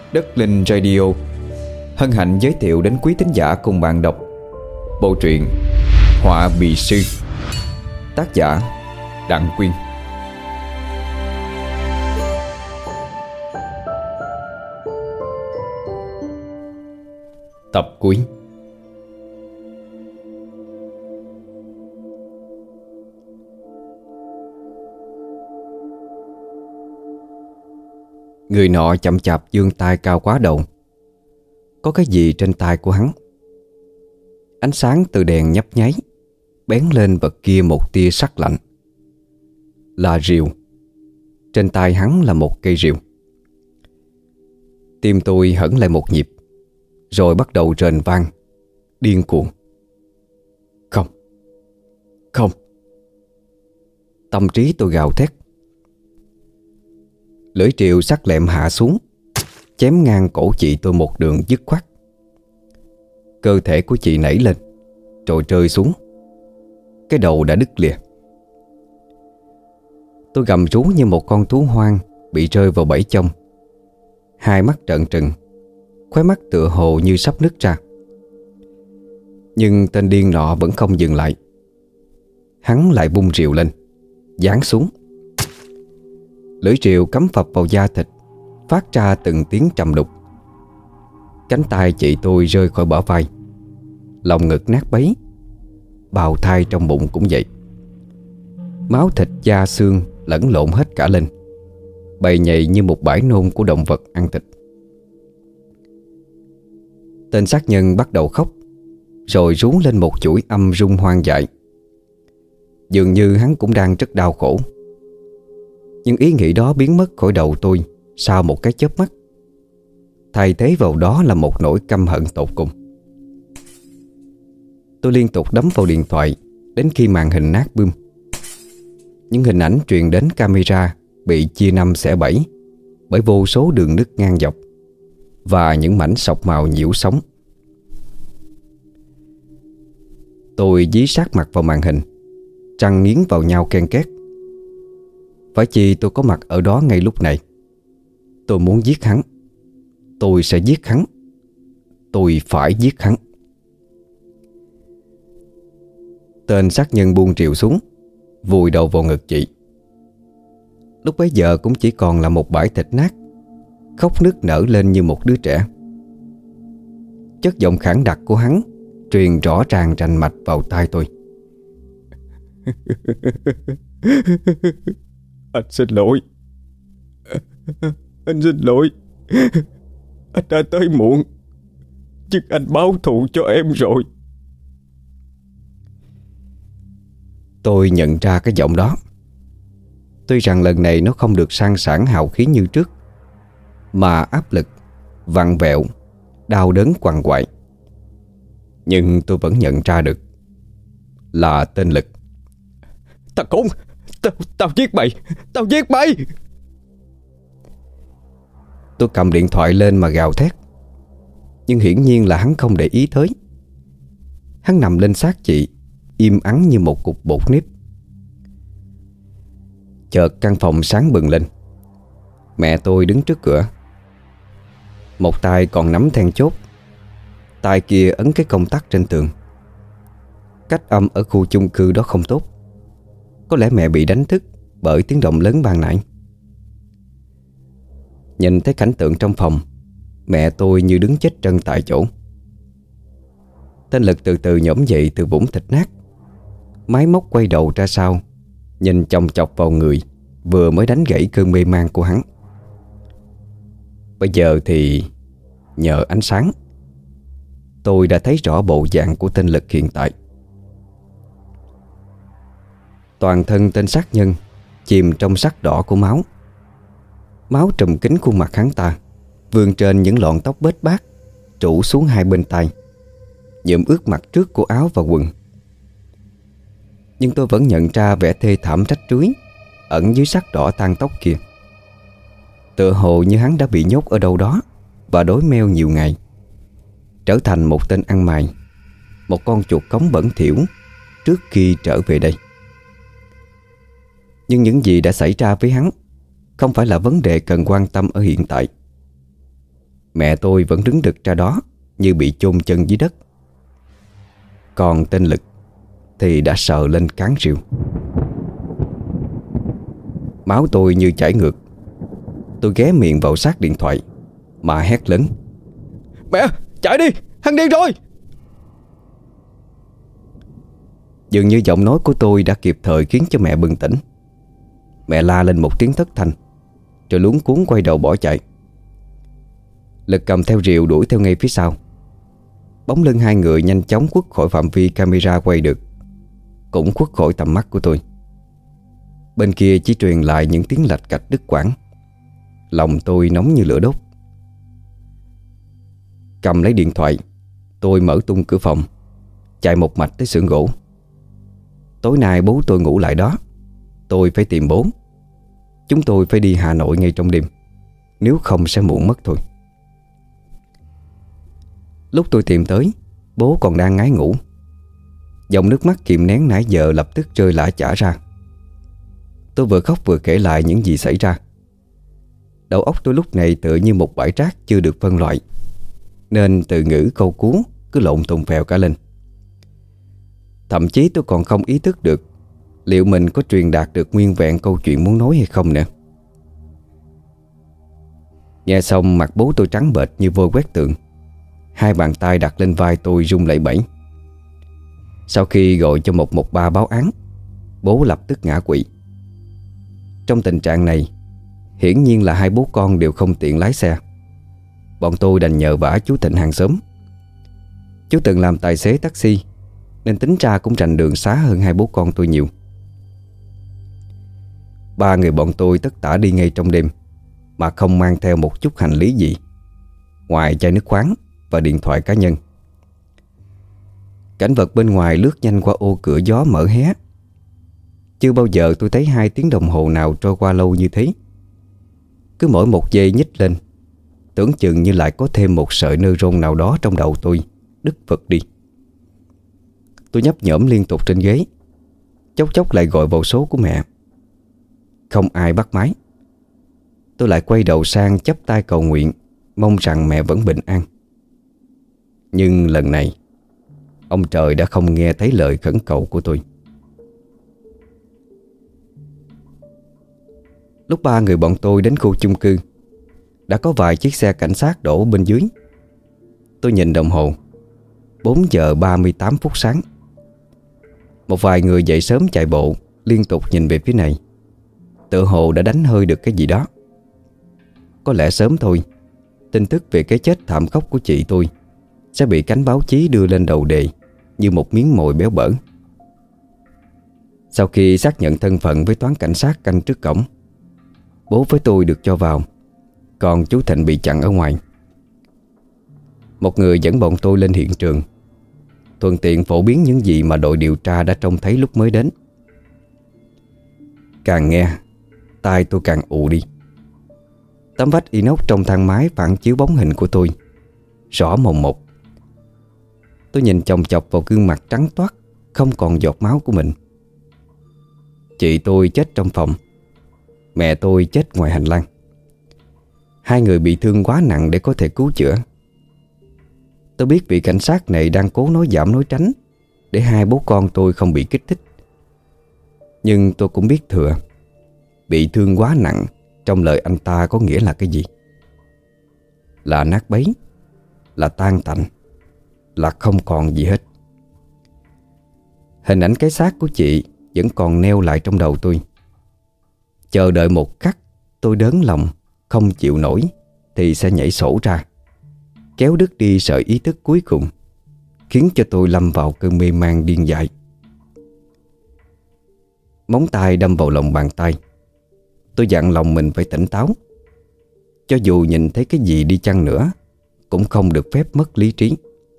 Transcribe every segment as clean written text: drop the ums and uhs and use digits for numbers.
Đất Linh Radio hân hạnh giới thiệu đến quý thính giả cùng bạn đọc bộ truyện Họa Bị Sư, tác giả Đặng Quyên. Tập cuối. Người nọ chậm chạp vươn tay cao quá đầu. Có cái gì trên tay của hắn? Ánh sáng từ đèn nhấp nháy, bén lên vật kia một tia sắc lạnh. Là rìu. Trên tay hắn là một cây rìu. Tim tôi hẫng lại một nhịp, rồi bắt đầu rền vang, điên cuồng. Không, không. Tâm trí tôi gào thét. Lưỡi rìu sắc lẹm hạ xuống, chém ngang cổ chị tôi một đường dứt khoát. Cơ thể của chị nảy lên, rồi rơi xuống. Cái đầu đã đứt lìa. Tôi gầm rú như một con thú hoang bị rơi vào bẫy chông. Hai mắt trợn trừng, khóe mắt tựa hồ như sắp nứt ra. Nhưng tên điên nọ vẫn không dừng lại. Hắn lại bung rìu lên, giáng xuống. Lưỡi rìu cắm phập vào da thịt, phát ra từng tiếng trầm đục. Cánh tay chị tôi rơi khỏi bả vai, lòng ngực nát bấy. Bào thai trong bụng cũng vậy. Máu thịt da xương lẫn lộn hết cả lên, bầy nhầy như một bãi nôn của động vật ăn thịt. Tên sát nhân bắt đầu khóc, rồi rú lên một chuỗi âm rung hoang dại. Dường như hắn cũng đang rất đau khổ. Nhưng ý nghĩ đó biến mất khỏi đầu tôi sau một cái chớp mắt. Thay thế vào đó là một nỗi căm hận tột cùng. Tôi liên tục đấm vào điện thoại đến khi màn hình nát bươm. Những hình ảnh truyền đến camera bị chia năm xẻ bảy bởi vô số đường nứt ngang dọc và những mảnh sọc màu nhiễu sóng. Tôi dí sát mặt vào màn hình, răng nghiến vào nhau ken két. Phải chi tôi có mặt ở đó ngay lúc này. Tôi muốn giết hắn. Tôi sẽ giết hắn. Tôi phải giết hắn. Tên sát nhân buông rìu xuống, vùi đầu vào ngực chị. Lúc bấy giờ cũng chỉ còn là một bãi thịt nát, khóc nức nở lên như một đứa trẻ. Chất giọng khản đặc của hắn truyền rõ ràng rành mạch vào tai tôi. Anh xin lỗi. Anh xin lỗi. Anh đã tới muộn, nhưng anh báo thù cho em rồi. Tôi nhận ra cái giọng đó. Tuy rằng lần này nó không được sang sảng hào khí như trước, mà áp lực, vặn vẹo, đau đớn quằn quại. Nhưng tôi vẫn nhận ra được là tên Lực. Thằng khốn, tao giết mày. Tao giết mày. Tôi cầm điện thoại lên mà gào thét. Nhưng hiển nhiên là hắn không để ý tới. Hắn nằm lên xác chị, im ắng như một cục bột nếp. Chợt căn phòng sáng bừng lên. Mẹ tôi đứng trước cửa, một tay còn nắm then chốt, tay kia ấn cái công tắc trên tường. Cách âm ở khu chung cư đó không tốt. Có lẽ mẹ bị đánh thức bởi tiếng động lớn ban nãy. Nhìn thấy cảnh tượng trong phòng, mẹ tôi như đứng chết chân tại chỗ. Tên Lực từ từ nhổm dậy từ vũng thịt nát, máy móc quay đầu ra sau, nhìn chòng chọc vào người vừa mới đánh gãy cơn mê man của hắn. Bây giờ thì nhờ ánh sáng, tôi đã thấy rõ bộ dạng của tên Lực hiện tại. Toàn thân tên sát nhân chìm trong sắc đỏ của máu. Máu trùm kín khuôn mặt hắn ta, vươn trên những lọn tóc bết bát trụ xuống hai bên tai, nhuộm ướt mặt trước của áo và quần. Nhưng tôi vẫn nhận ra vẻ thê thảm rách rưới ẩn dưới sắc đỏ tang tóc kia. Tựa hồ như hắn đã bị nhốt ở đâu đó và đói meo nhiều ngày, trở thành một tên ăn mày, một con chuột cống bẩn thỉu trước khi trở về đây. Nhưng những gì đã xảy ra với hắn không phải là vấn đề cần quan tâm ở hiện tại. mẹ tôi vẫn đứng đực ra đó như bị chôn chân dưới đất. Còn tên Lực thì đã sờ lên cán rìu. Máu tôi như chảy ngược. Tôi ghé miệng vào sát điện thoại mà hét lớn: "Mẹ, chạy đi, hắn điên rồi!" Dường như giọng nói của tôi đã kịp thời khiến cho mẹ bừng tỉnh. Mẹ la lên một tiếng thất thanh, rồi luống cuống quay đầu bỏ chạy. Lực cầm theo rìu đuổi theo ngay phía sau. Bóng lưng hai người nhanh chóng khuất khỏi phạm vi camera quay được, cũng khuất khỏi tầm mắt của tôi. Bên kia chỉ truyền lại những tiếng lạch cạch đứt quãng. Lòng tôi nóng như lửa đốt. Cầm lấy điện thoại, tôi mở tung cửa phòng, chạy một mạch tới xưởng gỗ. Tối nay bố tôi ngủ lại đó. Tôi phải tìm bố. Chúng tôi phải đi Hà Nội ngay trong đêm, nếu không sẽ muộn mất thôi. Lúc tôi tìm tới, bố còn đang ngái ngủ. Dòng nước mắt kìm nén nãy giờ lập tức rơi lã chả ra. Tôi vừa khóc vừa kể lại những gì xảy ra. Đầu óc tôi lúc này tựa như một bãi rác chưa được phân loại, nên từ ngữ câu cú cứ lộn tùng phèo cả lên. Thậm chí tôi còn không ý thức được liệu mình có truyền đạt được nguyên vẹn câu chuyện muốn nói hay không nữa. Nghe xong mặt bố tôi trắng bệch như vôi quét tượng. Hai bàn tay đặt lên vai tôi run lẩy bẩy. Sau khi gọi cho 113 báo án, bố lập tức ngã quỵ. Trong tình trạng này, hiển nhiên là hai bố con đều không tiện lái xe. Bọn tôi đành nhờ vả chú Thịnh hàng xóm. Chú từng làm tài xế taxi, nên tính ra cũng rành đường xá hơn hai bố con tôi nhiều. Ba người bọn tôi tất tả đi ngay trong đêm, mà không mang theo một chút hành lý gì ngoài chai nước khoáng và điện thoại cá nhân. Cảnh vật bên ngoài lướt nhanh qua ô cửa gió mở hé. Chưa bao giờ tôi thấy 2 tiếng đồng hồ nào trôi qua lâu như thế. Cứ mỗi một giây nhích lên, tưởng chừng như lại có thêm một sợi neuron nào đó trong đầu tôi đứt vật đi. Tôi nhấp nhổm liên tục trên ghế, chốc chốc lại gọi vào số của mẹ. Không ai bắt máy. Tôi lại quay đầu sang chắp tay cầu nguyện, mong rằng mẹ vẫn bình an. Nhưng lần này, ông trời đã không nghe thấy lời khẩn cầu của tôi. Lúc ba người bọn tôi đến khu chung cư, đã có vài chiếc xe cảnh sát đổ bên dưới. Tôi nhìn đồng hồ, 4 giờ 38 phút sáng. Một vài người dậy sớm chạy bộ liên tục nhìn về phía này, tựa hồ đã đánh hơi được cái gì đó. Có lẽ sớm thôi, tin tức về cái chết thảm khốc của chị tôi sẽ bị cánh báo chí đưa lên đầu đề như một miếng mồi béo bở. Sau khi xác nhận thân phận với toán cảnh sát canh trước cổng, bố với tôi được cho vào, còn chú Thịnh bị chặn ở ngoài. Một người dẫn bọn tôi lên hiện trường, thuận tiện phổ biến những gì mà đội điều tra đã trông thấy lúc mới đến. Càng nghe, tai tôi càng ù đi. Tấm vách inox trong thang máy phản chiếu bóng hình của tôi rõ mồn một. Tôi nhìn chòng chọc vào gương mặt trắng toát, không còn giọt máu của mình. Chị tôi chết trong phòng, mẹ tôi chết ngoài hành lang. Hai người bị thương quá nặng để có thể cứu chữa. Tôi biết vị cảnh sát này đang cố nói giảm nói tránh để hai bố con tôi không bị kích thích. Nhưng tôi cũng biết thừa, bị thương quá nặng trong lời anh ta có nghĩa là cái gì. Là nát bấy, là tan tành, là không còn gì hết. Hình ảnh cái xác của chị vẫn còn neo lại trong đầu tôi. Chờ đợi một khắc tôi đớn lòng không chịu nổi thì sẽ nhảy sổ ra, kéo đứt đi sợi ý thức cuối cùng, khiến cho tôi lâm vào cơn mê man điên dại. Móng tay đâm vào lòng bàn tay. Tôi dặn lòng mình phải tỉnh táo. Cho dù nhìn thấy cái gì đi chăng nữa, cũng không được phép mất lý trí.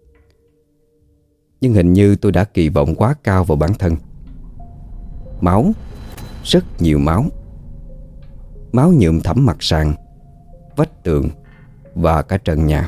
Nhưng hình như tôi đã kỳ vọng quá cao vào bản thân. Máu, rất nhiều máu. Máu nhuộm thẳm mặt sàn, vách tường và cả trần nhà.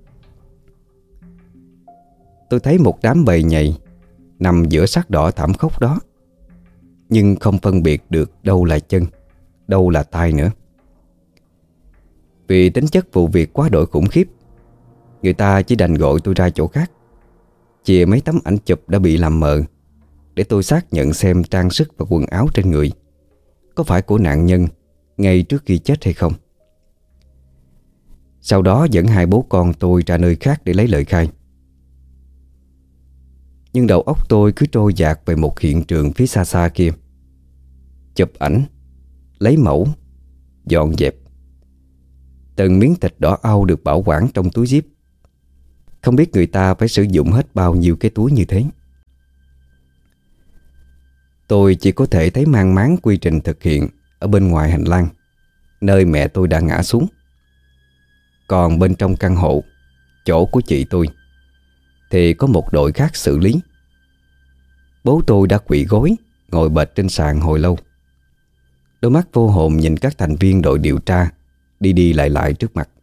Tôi thấy một đám bầy nhầy nằm giữa xác đỏ thảm khốc đó, nhưng không phân biệt được đâu là chân, đâu là tay nữa. Vì tính chất vụ việc quá đổi khủng khiếp, người ta chỉ đành gọi tôi ra chỗ khác, chìa mấy tấm ảnh chụp đã bị làm mờ để tôi xác nhận xem trang sức và quần áo trên người có phải của nạn nhân ngay trước khi chết hay không. Sau đó dẫn hai bố con tôi ra nơi khác để lấy lời khai. Nhưng đầu óc tôi cứ trôi dạt về một hiện trường phía xa xa kia. Chụp ảnh, lấy mẫu, dọn dẹp. Từng miếng thịt đỏ au được bảo quản trong túi zip. Không biết người ta phải sử dụng hết bao nhiêu cái túi như thế. Tôi chỉ có thể thấy mang máng quy trình thực hiện ở bên ngoài hành lang, nơi mẹ tôi đã ngã xuống. Còn bên trong căn hộ, chỗ của chị tôi, thì có một đội khác xử lý. Bố tôi đã quỵ gối, ngồi bệt trên sàn hồi lâu. Đôi mắt vô hồn nhìn các thành viên đội điều tra đi đi lại lại trước mặt.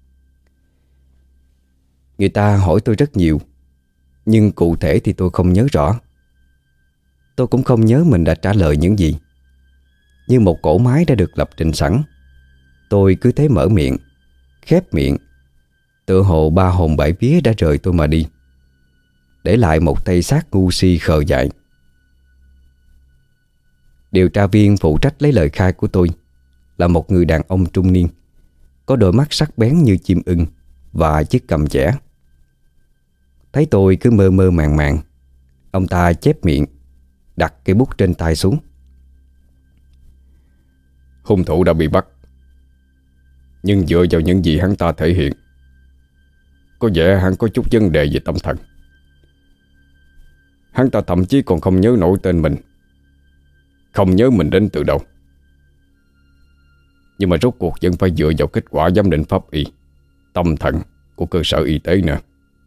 Người ta hỏi tôi rất nhiều, nhưng cụ thể thì tôi không nhớ rõ. Tôi cũng không nhớ mình đã trả lời những gì. Như một cỗ máy đã được lập trình sẵn, tôi cứ thế mở miệng, khép miệng, tựa hồ ba hồn bảy vía đã rời tôi mà đi, để lại một tay xác ngu si khờ dại. Điều tra viên phụ trách lấy lời khai của tôi là một người đàn ông trung niên, có đôi mắt sắc bén như chim ưng và chiếc cằm chẻ. Thấy tôi cứ mơ mơ màng màng, ông ta chép miệng, đặt cây bút trên tay xuống. Hung thủ đã bị bắt, nhưng dựa vào những gì hắn ta thể hiện, có vẻ hắn có chút vấn đề về tâm thần. Hắn ta thậm chí còn không nhớ nổi tên mình, không nhớ mình đến từ đâu. Nhưng mà rốt cuộc vẫn phải dựa vào kết quả giám định pháp y tâm thần của cơ sở y tế nữa.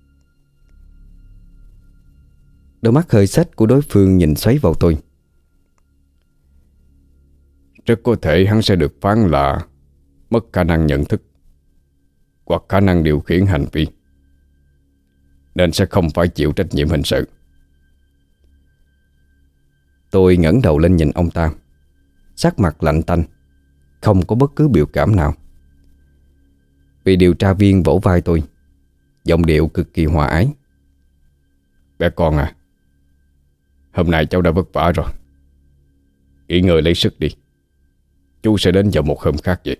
Đôi mắt hơi xếch của đối phương nhìn xoáy vào tôi. Rất có thể hắn sẽ được phán là mất khả năng nhận thức hoặc khả năng điều khiển hành vi, nên sẽ không phải chịu trách nhiệm hình sự. Tôi ngẩng đầu lên nhìn ông ta, sắc mặt lạnh tanh, không có bất cứ biểu cảm nào. Vị điều tra viên vỗ vai tôi, giọng điệu cực kỳ hòa ái. Bé con à, hôm nay cháu đã vất vả rồi, nghỉ ngơi lấy sức đi. Chú sẽ đến vào một hôm khác vậy.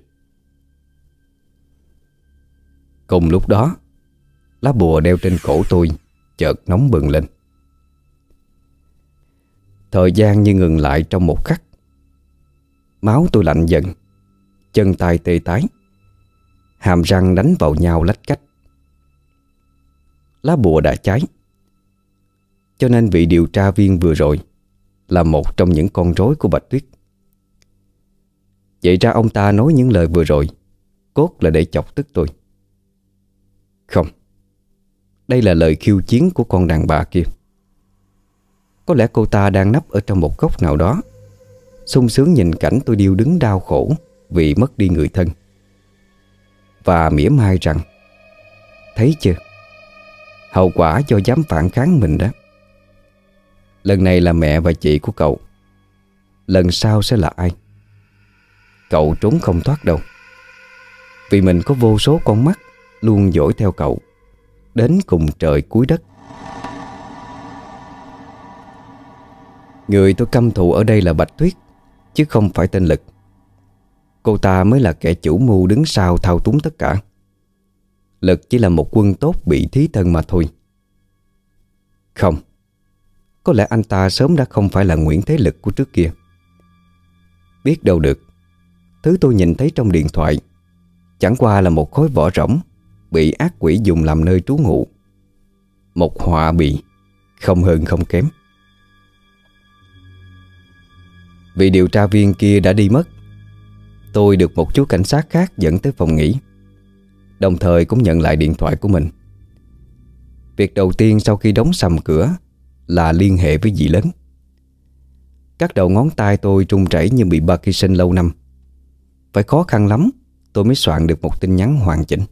Cùng lúc đó, lá bùa đeo trên cổ tôi chợt nóng bừng lên. Thời gian như ngừng lại trong một khắc. Máu tôi lạnh dần, chân tay tê tái, hàm răng đánh vào nhau lách cách. Lá bùa đã cháy, cho nên vị điều tra viên vừa rồi là một trong những con rối của Bạch Tuyết. Vậy ra ông ta nói những lời vừa rồi cốt là để chọc tức tôi. Không, đây là lời khiêu chiến của con đàn bà kia. Có lẽ cô ta đang nấp ở trong một góc nào đó, sung sướng nhìn cảnh tôi điêu đứng đau khổ vì mất đi người thân, và mỉa mai rằng: thấy chưa, hậu quả do dám phản kháng mình đó. Lần này là mẹ và chị của cậu, lần sau sẽ là ai? Cậu trốn không thoát đâu, vì mình có vô số con mắt luôn dõi theo cậu đến cùng trời cuối đất. Người tôi căm thù ở đây là Bạch Tuyết, chứ không phải tên Lực. Cô ta mới là kẻ chủ mưu đứng sau thao túng tất cả. Lực chỉ là một quân tốt bị thí thân mà thôi. Không, có lẽ anh ta sớm đã không phải là Nguyễn Thế Lực của trước kia. Biết đâu được, thứ tôi nhìn thấy trong điện thoại chẳng qua là một khối vỏ rỗng bị ác quỷ dùng làm nơi trú ngụ. Một họa bị, không hơn không kém. Vị điều tra viên kia đã đi mất. Tôi được một chú cảnh sát khác dẫn tới phòng nghỉ, đồng thời cũng nhận lại điện thoại của mình. Việc đầu tiên sau khi đóng sầm cửa là liên hệ với dì lớn. Các đầu ngón tay tôi run rẩy như bị Parkinson lâu năm. Phải khó khăn lắm tôi mới soạn được một tin nhắn hoàn chỉnh.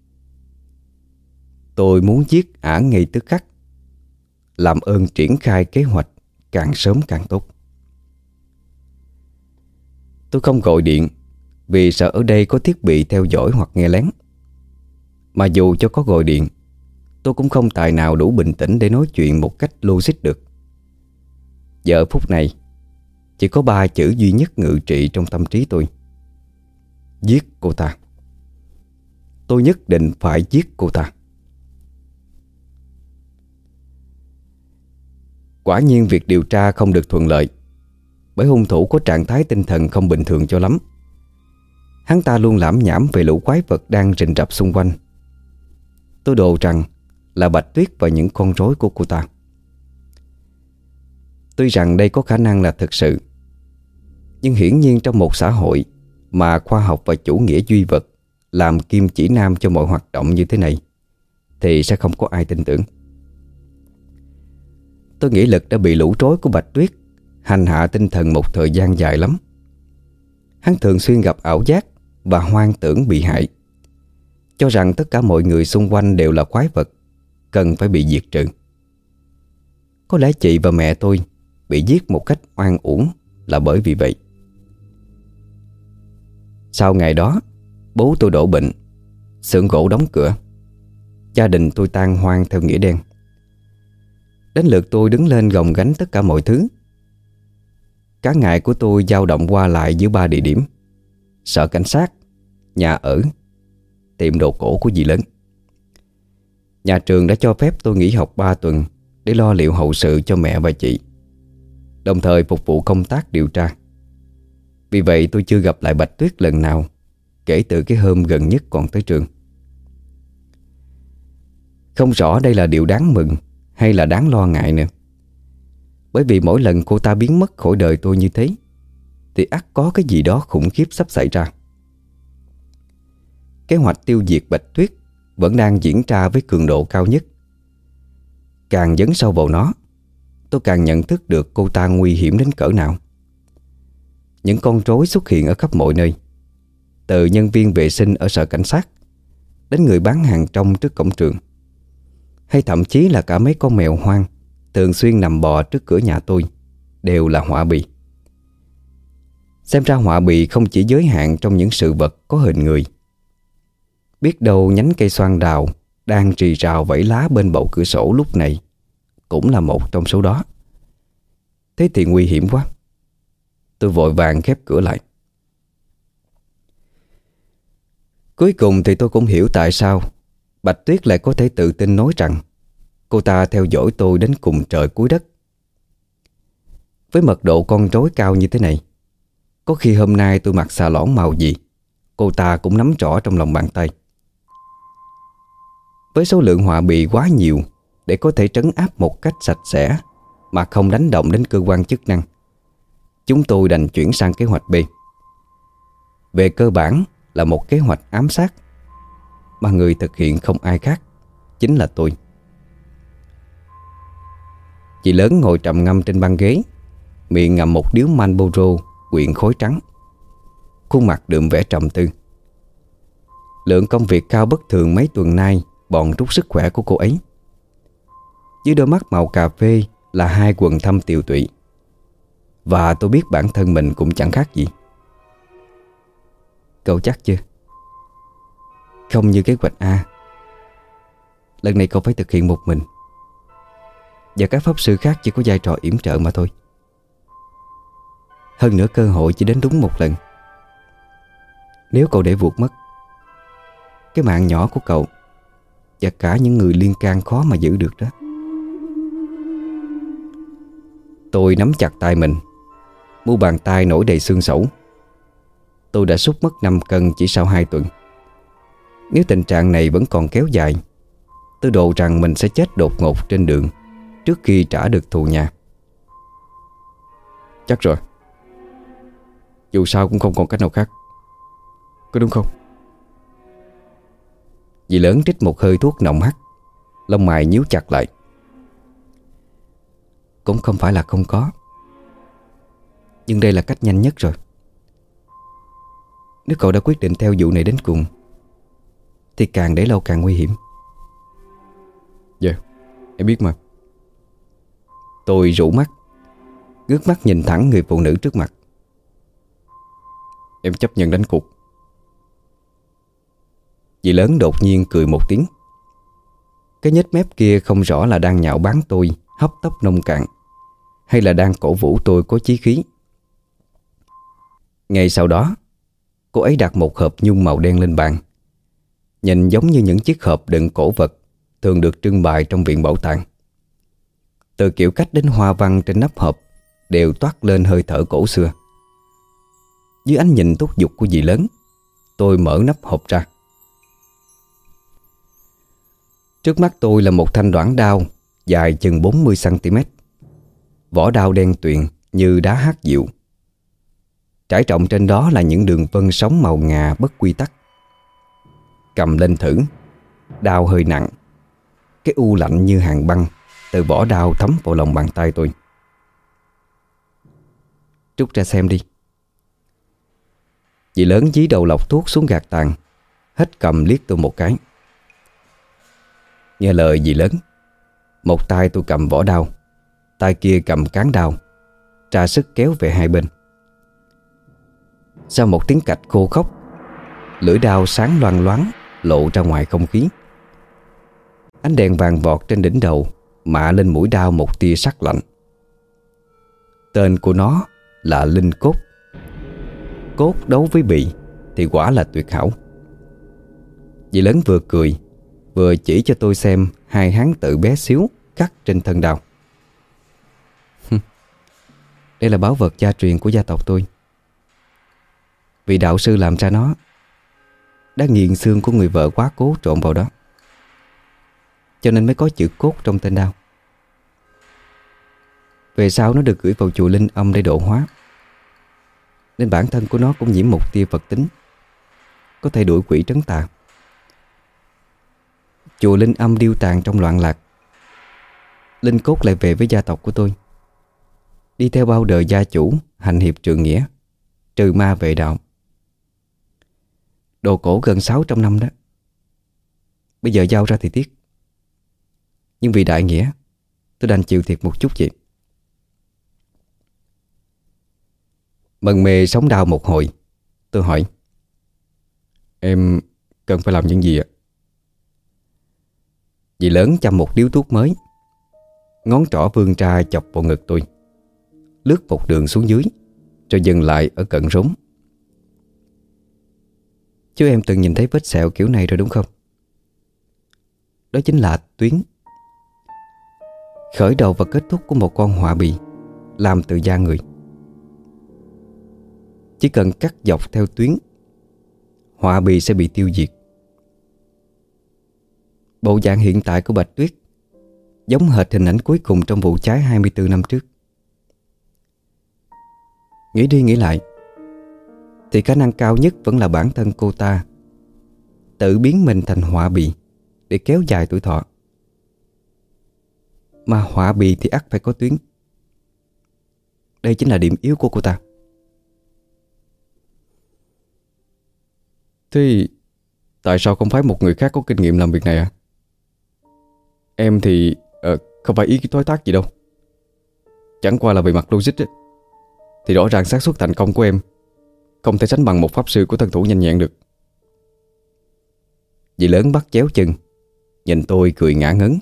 Tôi muốn giết ả ngay tức khắc, làm ơn triển khai kế hoạch càng sớm càng tốt. Tôi không gọi điện vì sợ ở đây có thiết bị theo dõi hoặc nghe lén. Mà dù cho có gọi điện, tôi cũng không tài nào đủ bình tĩnh để nói chuyện một cách logic được. Giờ phút này chỉ có 3 chữ duy nhất ngự trị trong tâm trí tôi: giết cô ta. Tôi nhất định phải giết cô ta. Quả nhiên việc điều tra không được thuận lợi, bởi hung thủ có trạng thái tinh thần không bình thường cho lắm. Hắn ta luôn lảm nhảm về lũ quái vật đang rình rập xung quanh. Tôi đồ rằng là Bạch Tuyết và những con rối của cô ta. Tuy rằng đây có khả năng là thực sự, nhưng hiển nhiên trong một xã hội mà khoa học và chủ nghĩa duy vật làm kim chỉ nam cho mọi hoạt động như thế này thì sẽ không có ai tin tưởng. Tôi nghĩ Lực đã bị lũ rối của Bạch Tuyết hành hạ tinh thần một thời gian dài lắm. Hắn thường xuyên gặp ảo giác và hoang tưởng bị hại, cho rằng tất cả mọi người xung quanh đều là quái vật, cần phải bị diệt trừ. Có lẽ chị và mẹ tôi bị giết một cách oan uổng là bởi vì vậy. Sau ngày đó, bố tôi đổ bệnh, xưởng gỗ đóng cửa, gia đình tôi tan hoang theo nghĩa đen. Đến lượt tôi đứng lên gồng gánh tất cả mọi thứ. Cả ngày của tôi dao động qua lại giữa 3 địa điểm: sở cảnh sát, nhà ở, tiệm đồ cổ của dì lớn. Nhà trường đã cho phép tôi nghỉ học 3 tuần để lo liệu hậu sự cho mẹ và chị, đồng thời phục vụ công tác điều tra. Vì vậy tôi chưa gặp lại Bạch Tuyết lần nào kể từ cái hôm gần nhất còn tới trường. Không rõ đây là điều đáng mừng hay là đáng lo ngại nữa, bởi vì mỗi lần cô ta biến mất khỏi đời tôi như thế thì ắt có cái gì đó khủng khiếp sắp xảy ra. Kế hoạch tiêu diệt Bạch Tuyết vẫn đang diễn ra với cường độ cao nhất. Càng dấn sâu vào nó, tôi càng nhận thức được cô ta nguy hiểm đến cỡ nào. Những con rối xuất hiện ở khắp mọi nơi, từ nhân viên vệ sinh ở sở cảnh sát đến người bán hàng rong trước cổng trường, hay thậm chí là cả mấy con mèo hoang thường xuyên nằm bò trước cửa nhà tôi, đều là họa bì. Xem ra họa bì không chỉ giới hạn trong những sự vật có hình người. Biết đâu nhánh cây xoan đào đang rì rào vẫy lá bên bậu cửa sổ lúc này cũng là một trong số đó. Thế thì nguy hiểm quá. Tôi vội vàng khép cửa lại. Cuối cùng thì tôi cũng hiểu tại sao Bạch Tuyết lại có thể tự tin nói rằng cô ta theo dõi tôi đến cùng trời cuối đất. Với mật độ con rối cao như thế này, có khi hôm nay tôi mặc xà lõn màu gì cô ta cũng nắm rõ trong lòng bàn tay. Với số lượng họa bì quá nhiều để có thể trấn áp một cách sạch sẽ mà không đánh động đến cơ quan chức năng, chúng tôi đành chuyển sang kế hoạch B. Về cơ bản là một kế hoạch ám sát, mà người thực hiện không ai khác, chính là tôi. Chị lớn ngồi trầm ngâm trên băng ghế, miệng ngậm một điếu Marlboro quyện khói trắng, khuôn mặt đượm vẻ trầm tư. Lượng công việc cao bất thường mấy tuần nay bòn rút sức khỏe của cô ấy. Dưới đôi mắt màu cà phê là 2 quầng thâm tiều tụy, và tôi biết bản thân mình cũng chẳng khác gì. Cậu chắc chưa? Không như kế hoạch A, lần này cậu phải thực hiện một mình, và các pháp sư khác chỉ có vai trò yểm trợ mà thôi. Hơn nữa cơ hội chỉ đến đúng một lần. Nếu cậu để vụt mất, cái mạng nhỏ của cậu và cả những người liên can khó mà giữ được đó. Tôi nắm chặt tay mình, mu bàn tay nổi đầy xương sẩu. Tôi đã sút mất 5 cân chỉ sau 2 tuần. Nếu tình trạng này vẫn còn kéo dài, tôi đồ rằng mình sẽ chết đột ngột trên đường trước khi trả được thù nhà. Chắc rồi. Dù sao cũng không còn cách nào khác, có đúng không? Dì lớn trích một hơi thuốc nồng hắc, lông mày nhíu chặt lại. Cũng không phải là không có, nhưng đây là cách nhanh nhất rồi. Nếu cậu đã quyết định theo vụ này đến cùng thì càng để lâu càng nguy hiểm. Dạ, em biết mà. Tôi rũ mắt, ngước mắt nhìn thẳng người phụ nữ trước mặt. Em chấp nhận đánh cuộc Dì lớn đột nhiên cười một tiếng. Cái nhếch mép kia không rõ là đang nhạo báng tôi hấp tấp nông cạn, hay là đang cổ vũ tôi có chí khí. Ngay sau đó, cô ấy đặt một hộp nhung màu đen lên bàn, nhìn giống như những chiếc hộp đựng cổ vật thường được trưng bày trong viện bảo tàng. Từ kiểu cách đến hoa văn trên nắp hộp đều toát lên hơi thở cổ xưa. Dưới ánh nhìn thúc giục của dì lớn, tôi mở nắp hộp ra. Trước mắt tôi là một thanh đoản đao dài chừng 40cm. Vỏ đao đen tuyền như đá hát dịu. Trải trọng trên đó là những đường vân sóng màu ngà bất quy tắc. Cầm lên thử, đao hơi nặng. Cái u lạnh như hàng băng từ vỏ đao thấm vào lòng bàn tay tôi. Trút ra xem đi. Dì lớn dí đầu lọc thuốc xuống gạt tàn, hết cầm liếc tôi một cái. Nghe lời dì lớn, một tay tôi cầm vỏ đao, tay kia cầm cán đao, tra sức kéo về hai bên. Sau một tiếng cạch khô khốc, lưỡi đao sáng loang loáng lộ ra ngoài không khí. Ánh đèn vàng vọt trên đỉnh đầu mạ lên mũi đao một tia sắc lạnh. Tên của nó là Linh Cốt. Cốt đấu với bị thì quả là tuyệt hảo. Dì lớn vừa cười vừa chỉ cho tôi xem hai hán tự bé xíu cắt trên thân đao. Đây là báu vật gia truyền của gia tộc tôi. Vị đạo sư làm ra nó đã nghiền xương của người vợ quá cố trộn vào đó, cho nên mới có chữ cốt trong tên đao. Về sau nó được gửi vào chùa Linh Âm để độ hóa, nên bản thân của nó cũng nhiễm một tia Phật tính, có thể đuổi quỷ trấn tà. Chùa Linh Âm điêu tàn trong loạn lạc, linh cốt lại về với gia tộc của tôi, đi theo bao đời gia chủ hành hiệp trượng nghĩa, trừ ma vệ đạo. Đồ cổ gần 600 năm đó. Bây giờ giao ra thì tiếc, nhưng vì đại nghĩa tôi đành chịu thiệt một chút vậy. Mần mê sống đau một hồi, tôi hỏi: Em cần phải làm những gì ạ? Dì lớn chăm một điếu thuốc mới, ngón trỏ vươn ra chọc vào ngực tôi, lướt một đường xuống dưới, rồi dừng lại ở cận rốn. Chứ em từng nhìn thấy vết sẹo kiểu này rồi đúng không? Đó chính là tuyến, khởi đầu và kết thúc của một con họa bì làm từ da người. Chỉ cần cắt dọc theo tuyến, họa bì sẽ bị tiêu diệt. Bộ dạng hiện tại của Bạch Tuyết giống hệt hình ảnh cuối cùng trong vụ cháy 24 năm trước. Nghĩ đi nghĩ lại thì khả năng cao nhất vẫn là bản thân cô ta tự biến mình thành họa bì để kéo dài tuổi thọ. Mà họa bì thì ắt phải có tuyến. Đây chính là điểm yếu của cô ta. Thế tại sao không phải một người khác có kinh nghiệm làm việc này ạ? Em thì không phải ý cái thói tác gì đâu. Chẳng qua là về mặt logic ấy, thì rõ ràng xác suất thành công của em không thể sánh bằng một pháp sư của thân thủ nhanh nhẹn được. Dì lớn bắt chéo chân, nhìn tôi cười ngả ngấn.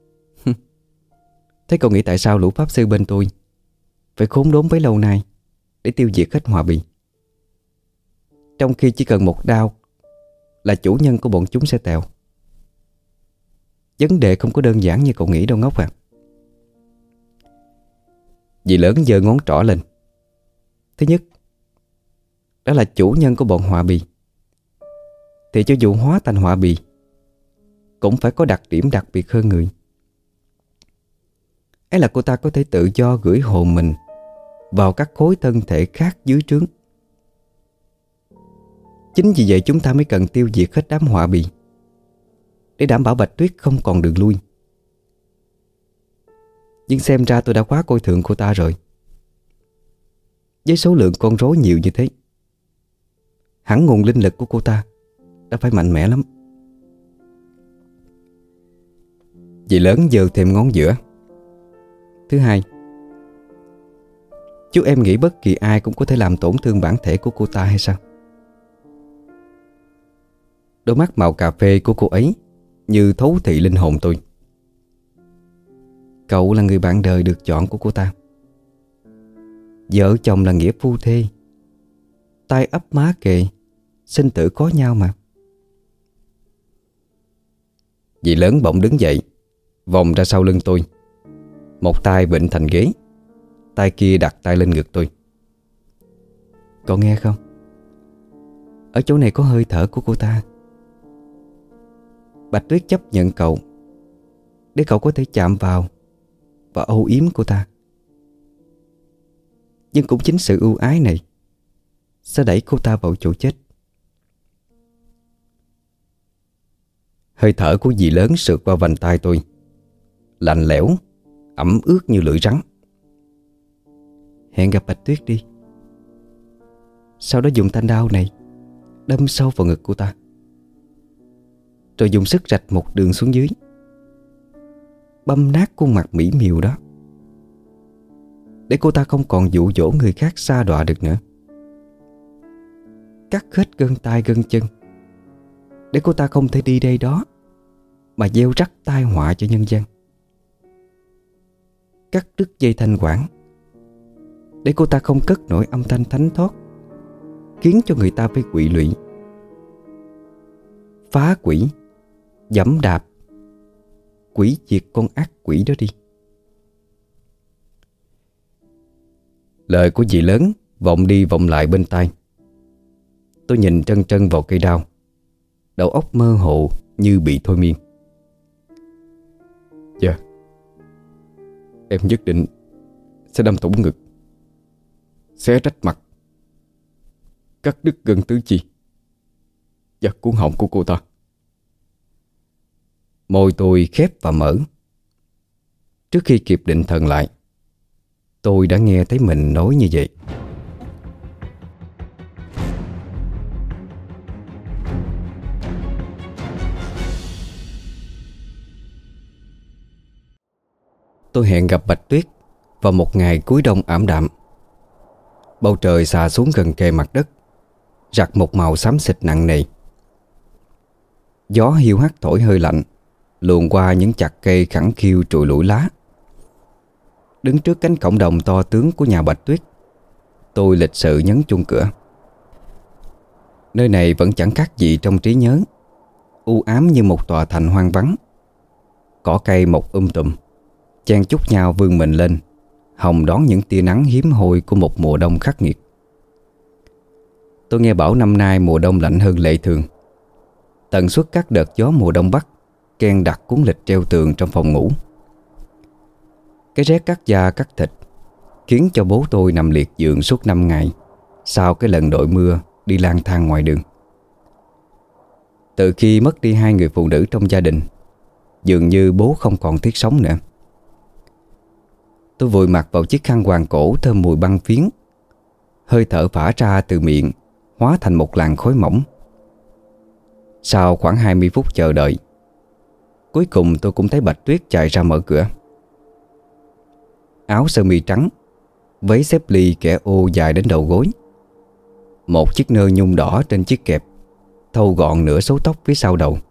Thế cậu nghĩ tại sao lũ pháp sư bên tôi phải khốn đốn bấy lâu nay để tiêu diệt hết họa bì, trong khi chỉ cần một đao là chủ nhân của bọn chúng sẽ tèo? Vấn đề không có đơn giản như cậu nghĩ đâu ngốc à. Dì lớn giơ ngón trỏ lên. Thứ nhất, đó là chủ nhân của bọn họa bì, thì cho dù hóa thành họa bì cũng phải có đặc điểm đặc biệt hơn người. Ấy là cô ta có thể tự do gửi hồn mình vào các khối thân thể khác dưới trướng. Chính vì vậy chúng ta mới cần tiêu diệt hết đám họa bì để đảm bảo Bạch Tuyết không còn đường lui. Nhưng xem ra tôi đã quá coi thường cô ta rồi. Với số lượng con rối nhiều như thế, hẳn nguồn linh lực của cô ta đã phải mạnh mẽ lắm. Dì lớn giơ thêm ngón giữa. Thứ hai, chú em nghĩ bất kỳ ai cũng có thể làm tổn thương bản thể của cô ta hay sao? Đôi mắt màu cà phê của cô ấy như thấu thị linh hồn tôi. Cậu là người bạn đời được chọn của cô ta. Vợ chồng là nghĩa phu thê, tay ấp má kề, sinh tử có nhau mà. Dì lớn bỗng đứng dậy, vòng ra sau lưng tôi. Một tay vịn thành ghế, tay kia đặt tay lên ngực tôi. Cậu nghe không? Ở chỗ này có hơi thở của cô ta. Bạch Tuyết chấp nhận cậu để cậu có thể chạm vào và âu yếm cô ta. Nhưng cũng chính sự ưu ái này sẽ đẩy cô ta vào chỗ chết. Hơi thở của dì lớn sượt qua vành tai tôi, lạnh lẽo, ẩm ướt như lưỡi rắn. Hẹn gặp Bạch Tuyết đi. Sau đó dùng thanh đao này đâm sâu vào ngực cô ta, rồi dùng sức rạch một đường xuống dưới, băm nát khuôn mặt mỹ miều đó, để cô ta không còn dụ dỗ người khác sa đọa được nữa. Cắt hết gân tay gân chân, để cô ta không thể đi đây đó mà gieo rắc tai họa cho nhân dân. Cắt đứt dây thanh quản, để cô ta không cất nổi âm thanh thánh thót, khiến cho người ta phải quỵ lụy. Phá quỷ, giẫm đạp, quỷ diệt con ác quỷ đó đi. Lời của dì lớn vọng đi vọng lại bên tai. Tôi nhìn trân trân vào cây đao, đầu óc mơ hồ như bị thôi miên. Dạ, em nhất định sẽ đâm thủng ngực, xé rách mặt, cắt đứt gân tứ chi và cuốn họng của cô ta. Môi tôi khép và mở. Trước khi kịp định thần lại, tôi đã nghe thấy mình nói như vậy. Tôi hẹn gặp Bạch Tuyết vào một ngày cuối đông ảm đạm. Bầu trời xà xuống gần kề mặt đất, rặt một màu xám xịt nặng nề. Gió hiu hắt thổi hơi lạnh, luồn qua những chặt cây khẳng khiu trụi lủi lá. Đứng trước cánh cổng đồng to tướng của nhà Bạch Tuyết, tôi lịch sự nhấn chuông cửa. Nơi này vẫn chẳng khác gì trong trí nhớ, u ám như một tòa thành hoang vắng. Cỏ cây mọc tùm, chen chúc nhau vươn mình lên, hồng đón những tia nắng hiếm hoi của một mùa đông khắc nghiệt. Tôi nghe bảo năm nay mùa đông lạnh hơn lệ thường. Tần suất các đợt gió mùa đông bắc ken đặc cuốn lịch treo tường trong phòng ngủ. Cái rét cắt da cắt thịt khiến cho bố tôi nằm liệt giường suốt 5 ngày sau cái lần đội mưa đi lang thang ngoài đường. Từ khi mất đi 2 người phụ nữ trong gia đình, dường như bố không còn thiết sống nữa. Tôi vùi mặt vào chiếc khăn quàng cổ thơm mùi băng phiến. Hơi thở phả ra từ miệng hóa thành một làn khói mỏng. Sau khoảng 20 phút chờ đợi, cuối cùng tôi cũng thấy Bạch Tuyết chạy ra mở cửa. Áo sơ mi trắng, váy xếp ly kẻ ô dài đến đầu gối, một chiếc nơ nhung đỏ trên chiếc kẹp thâu gọn nửa số tóc phía sau đầu.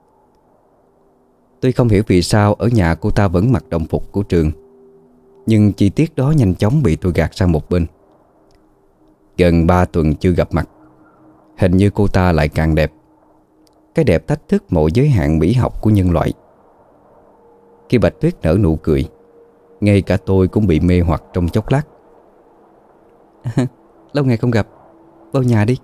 Tôi không hiểu vì sao ở nhà cô ta vẫn mặc đồng phục của trường, nhưng chi tiết đó nhanh chóng bị tôi gạt sang một bên. Gần 3 tuần chưa gặp mặt, hình như cô ta lại càng đẹp. Cái đẹp thách thức mọi giới hạn mỹ học của nhân loại. Khi Bạch Tuyết nở nụ cười, ngay cả tôi cũng bị mê hoặc trong chốc lát. Lâu ngày không gặp, vào nhà đi.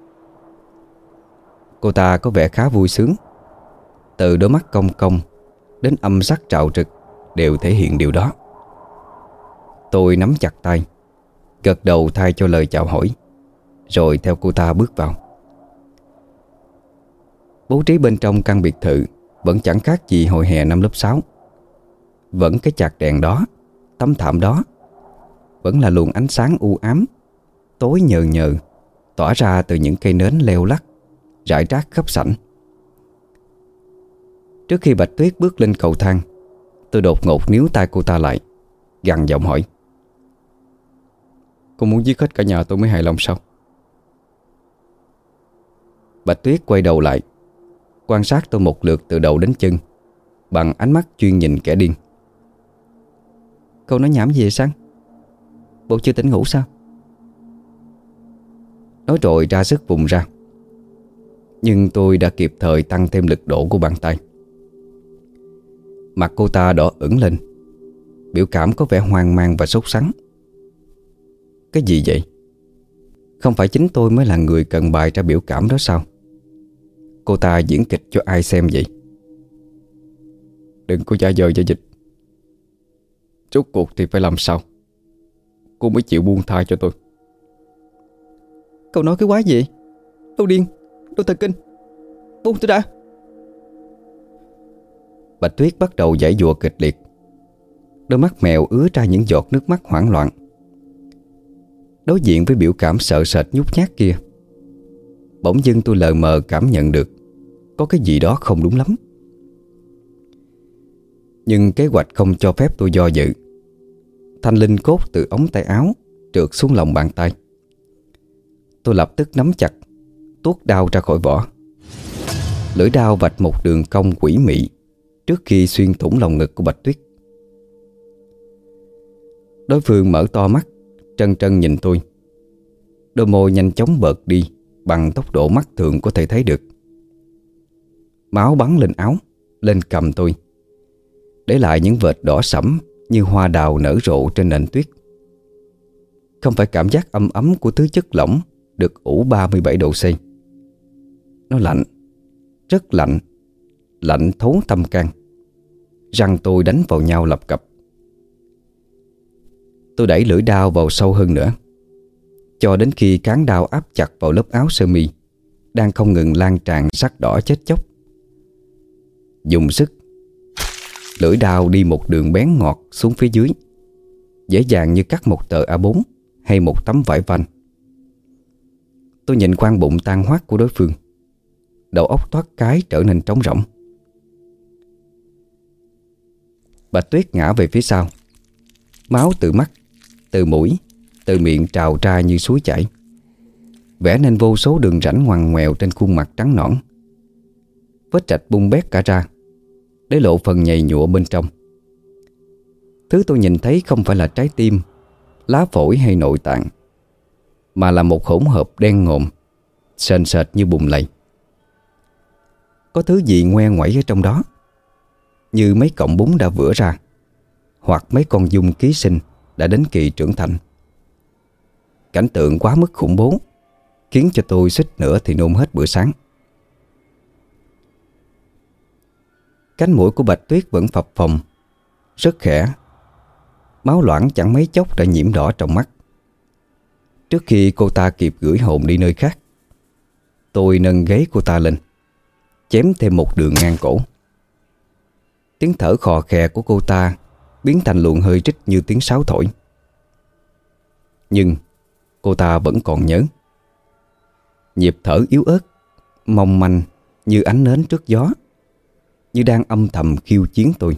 Cô ta có vẻ khá vui sướng. Từ đôi mắt cong cong đến âm sắc trạo trực đều thể hiện điều đó. Tôi nắm chặt tay, gật đầu thay cho lời chào hỏi, rồi theo cô ta bước vào. Bố trí bên trong căn biệt thự vẫn chẳng khác gì hồi hè năm lớp 6. Vẫn cái chạc đèn đó, tấm thảm đó, vẫn là luồng ánh sáng u ám, tối nhờ nhờ, tỏa ra từ những cây nến leo lắc rải rác khắp sảnh. Trước khi Bạch Tuyết bước lên cầu thang, tôi đột ngột níu tay cô ta lại, gằn giọng hỏi: "Cô muốn giết hết cả nhà tôi mới hài lòng sao?" Bạch Tuyết quay đầu lại, quan sát tôi một lượt từ đầu đến chân bằng ánh mắt chuyên nhìn kẻ điên. Cậu nói nhảm gì vậy Sáng? Bộ chưa tỉnh ngủ sao? Nói rồi ra sức vùng ra. Nhưng tôi đã kịp thời tăng thêm lực độ của bàn tay. Mặt cô ta đỏ ửng lên, biểu cảm có vẻ hoang mang và sốt sắng. Cái gì vậy? Không phải chính tôi mới là người cần bày ra biểu cảm đó sao? Cô ta diễn kịch cho ai xem vậy? Đừng có giả vờ giả dịch. Rốt cuộc thì phải làm sao cô mới chịu buông tha cho tôi? Cậu nói cái quái gì? Tôi điên, tôi thần kinh. Buông tôi ra. Bạch Tuyết bắt đầu giãy giụa kịch liệt. Đôi mắt mèo ứa ra những giọt nước mắt hoảng loạn. Đối diện với biểu cảm sợ sệt nhút nhát kia, bỗng dưng tôi lờ mờ cảm nhận được có cái gì đó không đúng lắm. Nhưng kế hoạch không cho phép tôi do dự. Thanh linh cốt từ ống tay áo trượt xuống lòng bàn tay. Tôi lập tức nắm chặt, tuốt đao ra khỏi vỏ. Lưỡi đao vạch một đường cong quỷ mị trước khi xuyên thủng lòng ngực của Bạch Tuyết. Đối phương mở to mắt, trân trân nhìn tôi. Đôi môi nhanh chóng bợt đi bằng tốc độ mắt thường có thể thấy được. Máu bắn lên áo, lên cằm tôi, để lại những vệt đỏ sẫm như hoa đào nở rộ trên nền tuyết. Không phải cảm giác âm ấm của thứ chất lỏng được ủ 37 độ C. Nó lạnh, rất lạnh, lạnh thấu tâm can. Răng tôi đánh vào nhau lập cập. Tôi đẩy lưỡi đao vào sâu hơn nữa, cho đến khi cán đao áp chặt vào lớp áo sơ mi đang không ngừng lan tràn sắc đỏ chết chóc. Dùng sức, lưỡi đao đi một đường bén ngọt xuống phía dưới, dễ dàng như cắt một tờ A4 hay một tấm vải vanh. Tôi nhìn khoang bụng tan hoác của đối phương, đầu óc thoát cái trở nên trống rỗng. Bạch Tuyết ngã về phía sau. Máu từ mắt, từ mũi, từ miệng trào ra như suối chảy, vẽ nên vô số đường rãnh ngoằn ngoèo trên khuôn mặt trắng nõn. Vết rạch bung bét cả ra, để lộ phần nhầy nhụa bên trong. Thứ tôi nhìn thấy không phải là trái tim, lá phổi hay nội tạng, mà là một hỗn hợp đen ngòm, sền sệt như bùn lầy. Có thứ gì ngoe ngoẩy ở trong đó, như mấy cọng bún đã vữa ra, hoặc mấy con giun ký sinh đã đến kỳ trưởng thành. Cảnh tượng quá mức khủng bố, khiến cho tôi suýt nữa thì nôn hết bữa sáng. Cánh mũi của Bạch Tuyết vẫn phập phồng, rất khẽ. Máu loãng chẳng mấy chốc đã nhiễm đỏ trong mắt. Trước khi cô ta kịp gửi hồn đi nơi khác, tôi nâng gáy cô ta lên, chém thêm một đường ngang cổ. Tiếng thở khò khè của cô ta biến thành luồng hơi rít như tiếng sáo thổi. Nhưng cô ta vẫn còn nhớ. Nhịp thở yếu ớt, mong manh như ánh nến trước gió, như đang âm thầm khiêu chiến tôi.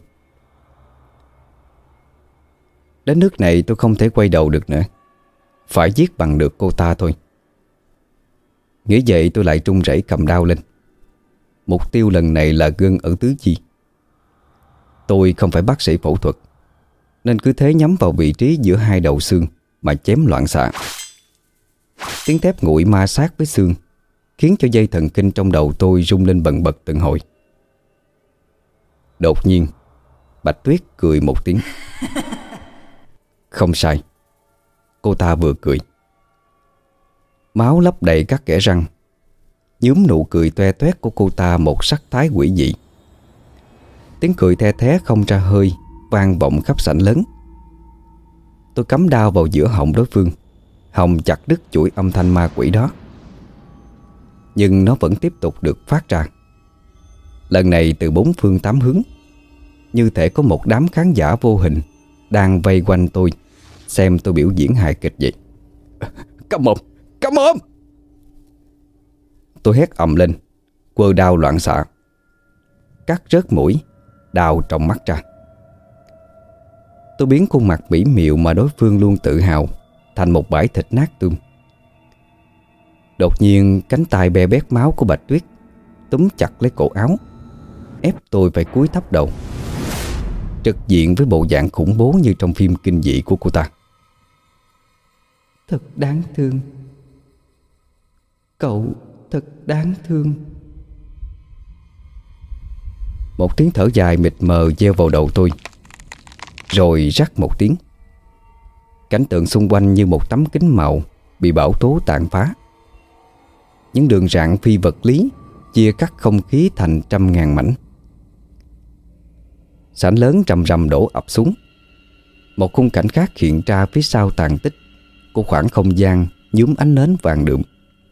Đến nước này tôi không thể quay đầu được nữa, phải giết bằng được cô ta thôi. Nghĩ vậy tôi lại run rẩy cầm đao lên. Mục tiêu lần này là gân ở tứ chi. Tôi không phải bác sĩ phẫu thuật, nên cứ thế nhắm vào vị trí giữa hai đầu xương mà chém loạn xạ. Tiếng thép nguội ma sát với xương khiến cho dây thần kinh trong đầu tôi rung lên bần bật từng hồi. Đột nhiên Bạch Tuyết cười một tiếng. Không sai, cô ta vừa cười. Máu lấp đầy các kẽ răng, nhuốm nụ cười toe toét của cô ta một sắc thái quỷ dị. Tiếng cười the thé không ra hơi vang vọng khắp sảnh lớn. Tôi cắm đao vào giữa họng đối phương, hòng chặt đứt chuỗi âm thanh ma quỷ đó. Nhưng nó vẫn tiếp tục được phát ra, lần này từ bốn phương tám hướng, như thể có một đám khán giả vô hình đang vây quanh tôi, xem tôi biểu diễn hài kịch vậy. Câm mồm! Câm mồm! Tôi hét ầm lên, quơ đao loạn xạ, cắt rớt mũi, đào trong mắt ra. Tôi biến khuôn mặt mỹ miều mà đối phương luôn tự hào thành một bãi thịt nát tươm. Đột nhiên cánh tay be bét máu của Bạch Tuyết túm chặt lấy cổ áo, ép tôi phải cúi thấp đầu, trực diện với bộ dạng khủng bố như trong phim kinh dị của cô ta. Thật đáng thương. Cậu thật đáng thương. Một tiếng thở dài mịt mờ gieo vào đầu tôi, rồi rắc một tiếng. Cảnh tượng xung quanh như một tấm kính màu bị bão tố tàn phá. Những đường rạn phi vật lý chia cắt không khí thành trăm ngàn mảnh. Sảnh lớn rầm rầm đổ ập xuống. Một khung cảnh khác hiện ra phía sau tàn tích của khoảng không gian nhuốm ánh nến vàng đượm.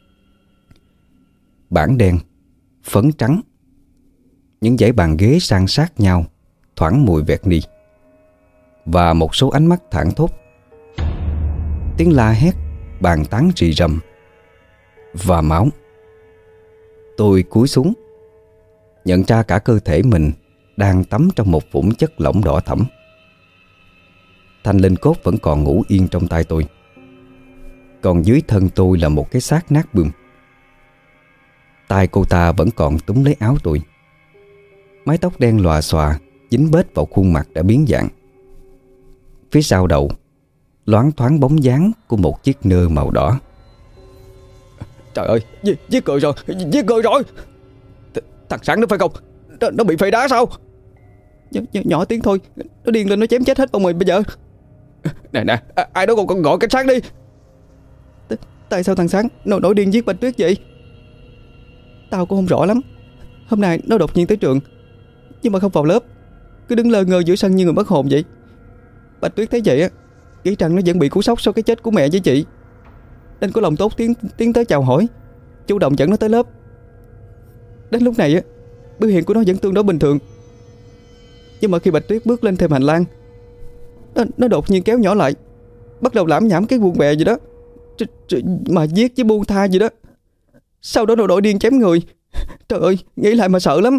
Bảng đen, phấn trắng, những dãy bàn ghế san sát nhau, thoảng mùi vẹt ni, và một số ánh mắt thảng thốt. Tiếng la hét, bàn tán rì rầm và máu. Tôi cúi xuống, nhận ra cả cơ thể mình đang tắm trong một vũng chất lỏng đỏ thẫm. Thanh linh cốt vẫn còn ngủ yên trong tay tôi, còn dưới thân tôi là một cái xác nát bươm. Tay cô ta vẫn còn túm lấy áo tôi. Mái tóc đen lòa xòa dính bết vào khuôn mặt đã biến dạng. Phía sau đầu loáng thoáng bóng dáng của một chiếc nơ màu đỏ. Trời ơi, giết người rồi, giết người rồi. Thằng Sáng nó phải không? Nó bị phê đá sao? Nhỏ tiếng thôi, nó điên lên nó chém chết hết bọn mình bây giờ. Nè, ai đó còn gọi cảnh sát đi. Tại sao thằng Sáng nó nổi điên giết Bạch Tuyết vậy? Tao cũng không rõ lắm. Hôm nay nó đột nhiên tới trường, nhưng mà không vào lớp, cứ đứng lơ ngơ giữa sân như người mất hồn vậy. Bạch Tuyết thấy vậy á, nghĩ rằng nó vẫn bị cú sốc sau cái chết của mẹ với chị, nên có lòng tốt tiến tới chào hỏi, chủ động dẫn nó tới lớp. Đến lúc này á, biểu hiện của nó vẫn tương đối bình thường. Nhưng mà khi Bạch Tuyết bước lên thêm hành lang, nó đột nhiên kéo nhỏ lại, bắt đầu lảm nhảm cái buông bè gì đó, mà giết với buông tha gì đó. Sau đó nó đổi điên chém người. Trời ơi, nghĩ lại mà sợ lắm.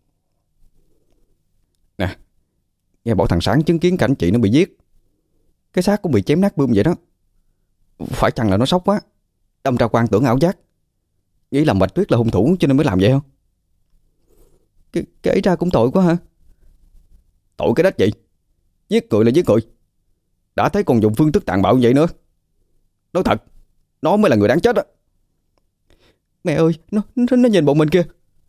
Nè, nghe bảo thằng Sáng chứng kiến cảnh chị nó bị giết, cái xác cũng bị chém nát bươm vậy đó. Phải chăng là nó sốc quá, đâm ra quan tưởng ảo giác, nghĩ làm Bạch Tuyết là hung thủ cho nên mới làm vậy không? Kể ra cũng tội quá hả? Tội cái đách gì? Giết người là giết người, đã thấy còn dùng phương thức tàn bạo như vậy nữa. Nói thật, nó mới là người đáng chết á. Mẹ ơi, nó nhìn bọn mình kìa.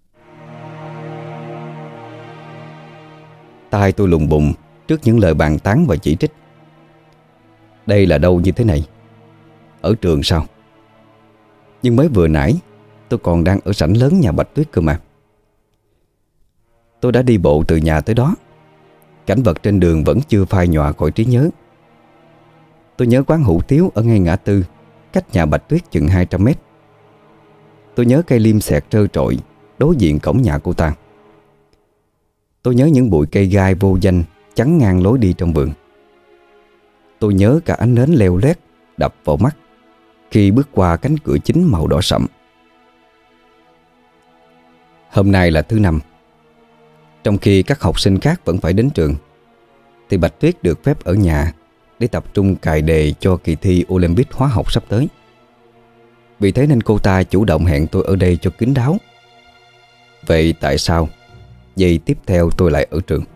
Tai tôi lùng bùng trước những lời bàn tán và chỉ trích. Đây là đâu như thế này? Ở trường sao? Nhưng mới vừa nãy tôi còn đang ở sảnh lớn nhà Bạch Tuyết cơ mà. Tôi đã đi bộ từ nhà tới đó. Cảnh vật trên đường vẫn chưa phai nhòa khỏi trí nhớ. Tôi nhớ quán hủ tiếu ở ngay ngã tư, cách nhà Bạch Tuyết chừng 200 mét. Tôi nhớ cây liêm sẹt trơ trọi đối diện cổng nhà cô ta. Tôi nhớ những bụi cây gai vô danh chắn ngang lối đi trong vườn. Tôi nhớ cả ánh nến leo lét đập vào mắt khi bước qua cánh cửa chính màu đỏ sậm. Hôm nay là thứ năm. Trong khi các học sinh khác vẫn phải đến trường, thì Bạch Tuyết được phép ở nhà để tập trung cài đề cho kỳ thi Olympic hóa học sắp tới. Vì thế nên cô ta chủ động hẹn tôi ở đây cho kín đáo. Vậy tại sao giây tiếp theo tôi lại ở trường?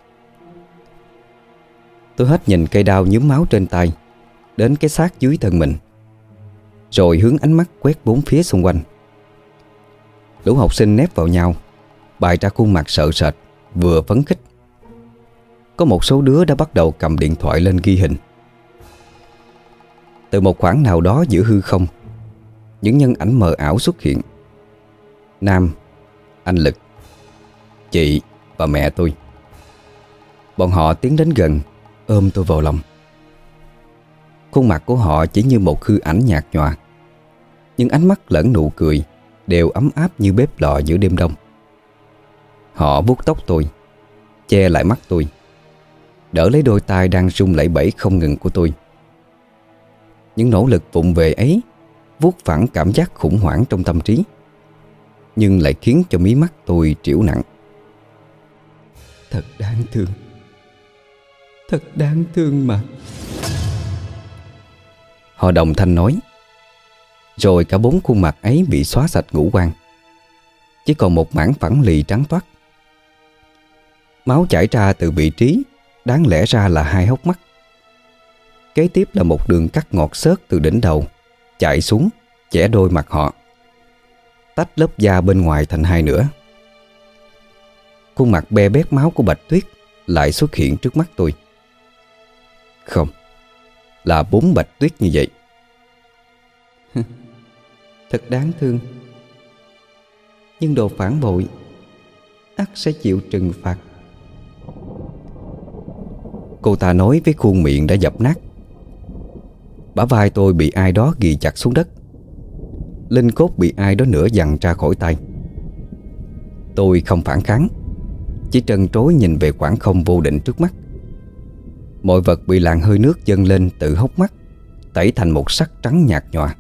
Tôi hết nhìn cây đao nhuốm máu trên tay đến cái xác dưới thân mình, rồi hướng ánh mắt quét bốn phía xung quanh. Lũ học sinh nép vào nhau, bày ra khuôn mặt sợ sệt vừa phấn khích. Có một số đứa đã bắt đầu cầm điện thoại lên ghi hình. Từ một khoảng nào đó giữa hư không, những nhân ảnh mờ ảo xuất hiện. Nam, anh Lực, chị và mẹ tôi. Bọn họ tiến đến gần, ôm tôi vào lòng. Khuôn mặt của họ chỉ như một hư ảnh nhạt nhòa, nhưng ánh mắt lẫn nụ cười đều ấm áp như bếp lò giữa đêm đông. Họ vuốt tóc tôi, che lại mắt tôi, đỡ lấy đôi tay đang run lẩy bẩy không ngừng của tôi. Những nỗ lực vụng về ấy vuốt phẳng cảm giác khủng hoảng trong tâm trí, nhưng lại khiến cho mí mắt tôi trĩu nặng. Thật đáng thương. Thật đáng thương mà. Họ đồng thanh nói. Rồi cả bốn khuôn mặt ấy bị xóa sạch ngũ quan. chỉ còn một mảng phẳng lì trắng toát. Máu chảy ra từ vị trí đáng lẽ ra là hai hốc mắt. Kế tiếp là một đường cắt ngọt xớt từ đỉnh đầu chạy xuống, chẻ đôi mặt họ, tách lớp da bên ngoài thành hai nửa. Khuôn mặt be bét máu của Bạch Tuyết lại xuất hiện trước mắt tôi. Không, là 4 Bạch Tuyết như vậy. Thật đáng thương. Nhưng đồ phản bội ắt sẽ chịu trừng phạt. Cô ta nói với khuôn miệng đã dập nát. Bả vai tôi bị ai đó ghì chặt xuống đất. Linh cốt bị ai đó nửa giằng ra khỏi tay. Tôi không phản kháng, chỉ trân trối nhìn về khoảng không vô định trước mắt. Mọi vật bị làn hơi nước dâng lên từ hốc mắt, tẩy thành một sắc trắng nhạt nhòa.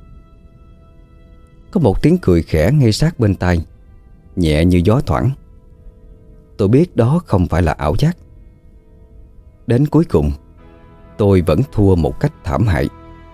Có một tiếng cười khẽ ngay sát bên tai, nhẹ như gió thoảng. Tôi biết đó không phải là ảo giác. Đến cuối cùng, tôi vẫn thua một cách thảm hại.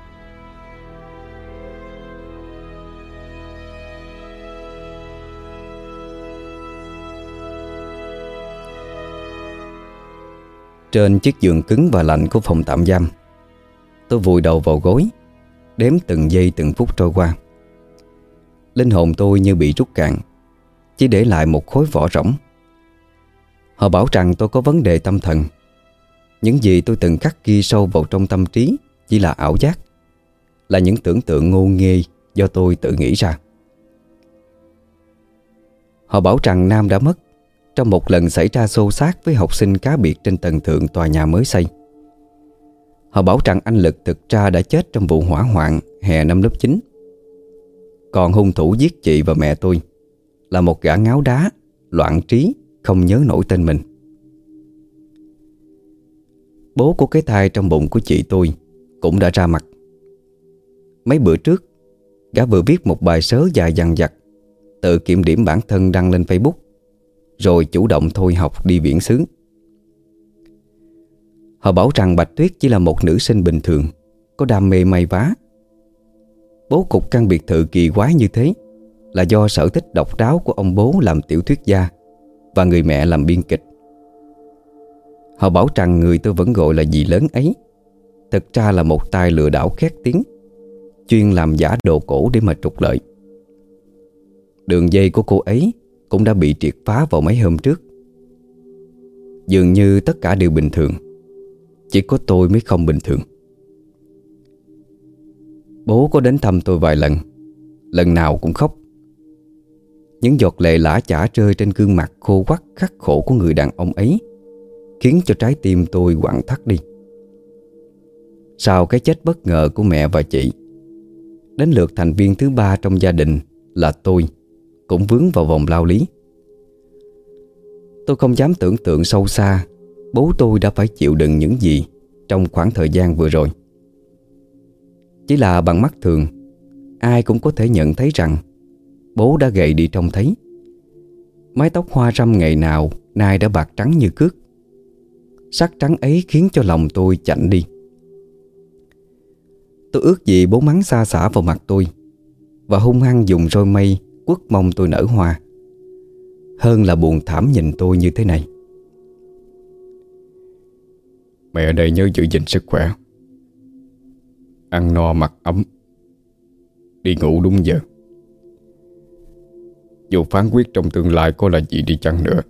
Trên chiếc giường cứng và lạnh của phòng tạm giam, tôi vùi đầu vào gối, đếm từng giây từng phút trôi qua. Linh hồn tôi như bị rút cạn, chỉ để lại một khối vỏ rỗng. Họ bảo rằng tôi có vấn đề tâm thần. Những gì tôi từng khắc ghi sâu vào trong tâm trí chỉ là ảo giác, là những tưởng tượng ngô nghê do tôi tự nghĩ ra. Họ bảo rằng Nam đã mất trong một lần xảy ra xô xát với học sinh cá biệt trên tầng thượng tòa nhà mới xây. Họ bảo rằng anh Lực thực ra đã chết trong vụ hỏa hoạn hè năm lớp 9. Còn hung thủ giết chị và mẹ tôi là một gã ngáo đá, loạn trí, không nhớ nổi tên mình. Bố của cái thai trong bụng của chị tôi cũng đã ra mặt. Mấy bữa trước, gã vừa viết một bài sớ dài dằng dặc, tự kiểm điểm bản thân đăng lên Facebook, rồi chủ động thôi học đi viễn xứ. Họ bảo rằng Bạch Tuyết chỉ là một nữ sinh bình thường, có đam mê may vá. Bố cục căn biệt thự kỳ quái như thế là do sở thích độc đáo của ông bố làm tiểu thuyết gia và người mẹ làm biên kịch. Họ bảo rằng người tôi vẫn gọi là dì lớn ấy thực ra là một tay lừa đảo khét tiếng, chuyên làm giả đồ cổ để mà trục lợi. Đường dây của cô ấy cũng đã bị triệt phá vào mấy hôm trước. Dường như tất cả đều bình thường, chỉ có tôi mới không bình thường. Bố có đến thăm tôi vài lần, lần nào cũng khóc. Những giọt lệ lã chả rơi trên gương mặt khô quắt khắc khổ của người đàn ông ấy khiến cho trái tim tôi quặn thắt đi. Sau cái chết bất ngờ của mẹ và chị, đến lượt thành viên thứ 3 trong gia đình là tôi cũng vướng vào vòng lao lý. Tôi không dám tưởng tượng sâu xa bố tôi đã phải chịu đựng những gì trong khoảng thời gian vừa rồi. Chỉ là bằng mắt thường, ai cũng có thể nhận thấy rằng bố đã gầy đi trông thấy. Mái tóc hoa râm ngày nào nay đã bạc trắng như cước. Sắc trắng ấy khiến cho lòng tôi chạnh đi. Tôi ước gì bố mắng xa xả vào mặt tôi và hung hăng dùng roi mây quất mong tôi nở hoa, hơn là buồn thảm nhìn tôi như thế này. Mẹ ở đây nhớ giữ gìn sức khỏe, ăn no mặc ấm, đi ngủ đúng giờ. Dù phán quyết trong tương lai có là gì đi chăng nữa,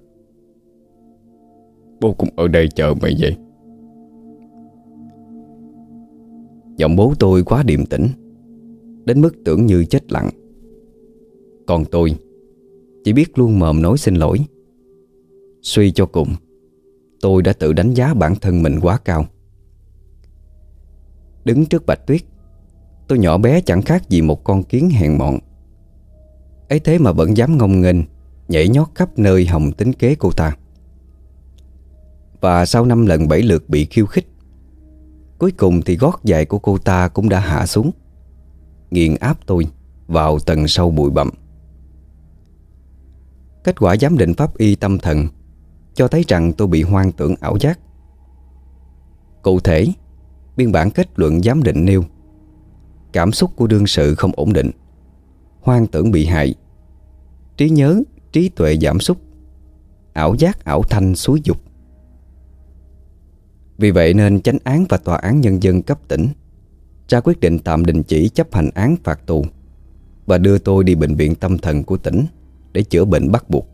bố cũng ở đây chờ mẹ vậy. Giọng bố tôi quá điềm tĩnh, đến mức tưởng như chết lặng. Còn tôi chỉ biết luôn mồm nói xin lỗi. Suy cho cùng, tôi đã tự đánh giá bản thân mình quá cao. Đứng trước Bạch Tuyết, tôi nhỏ bé chẳng khác gì một con kiến hèn mọn. Ấy thế mà vẫn dám ngông nghênh nhảy nhót khắp nơi hòng tính kế cô ta. Và sau 5 lần 7 lượt bị khiêu khích, cuối cùng thì gót giày của cô ta cũng đã hạ xuống, nghiền áp tôi vào tầng sâu bụi bặm. Kết quả giám định pháp y tâm thần cho thấy rằng tôi bị hoang tưởng ảo giác. Cụ thể, biên bản kết luận giám định nêu: cảm xúc của đương sự không ổn định, hoang tưởng bị hại, trí nhớ, trí tuệ giảm sút, ảo giác ảo thanh xúi dục. Vì vậy nên chánh án và tòa án nhân dân cấp tỉnh ra quyết định tạm đình chỉ chấp hành án phạt tù và đưa tôi đi bệnh viện tâm thần của tỉnh để chữa bệnh bắt buộc.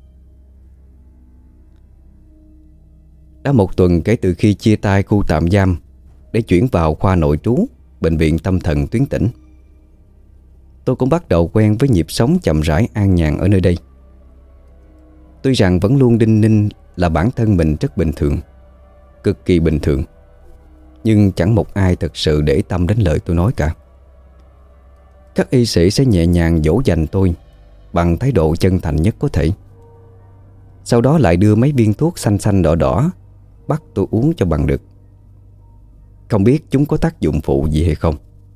Đã một tuần kể từ khi chia tay khu tạm giam để chuyển vào khoa nội trú bệnh viện tâm thần tuyến tỉnh, tôi cũng bắt đầu quen với nhịp sống chậm rãi an nhàn ở nơi đây. Tuy rằng vẫn luôn đinh ninh là bản thân mình rất bình thường, cực kỳ bình thường, nhưng chẳng một ai thật sự để tâm đến lời tôi nói cả. Các y sĩ sẽ nhẹ nhàng dỗ dành tôi bằng thái độ chân thành nhất có thể. Sau đó lại đưa mấy viên thuốc xanh xanh đỏ đỏ bắt tôi uống cho bằng được. Không biết chúng có tác dụng phụ gì hay không.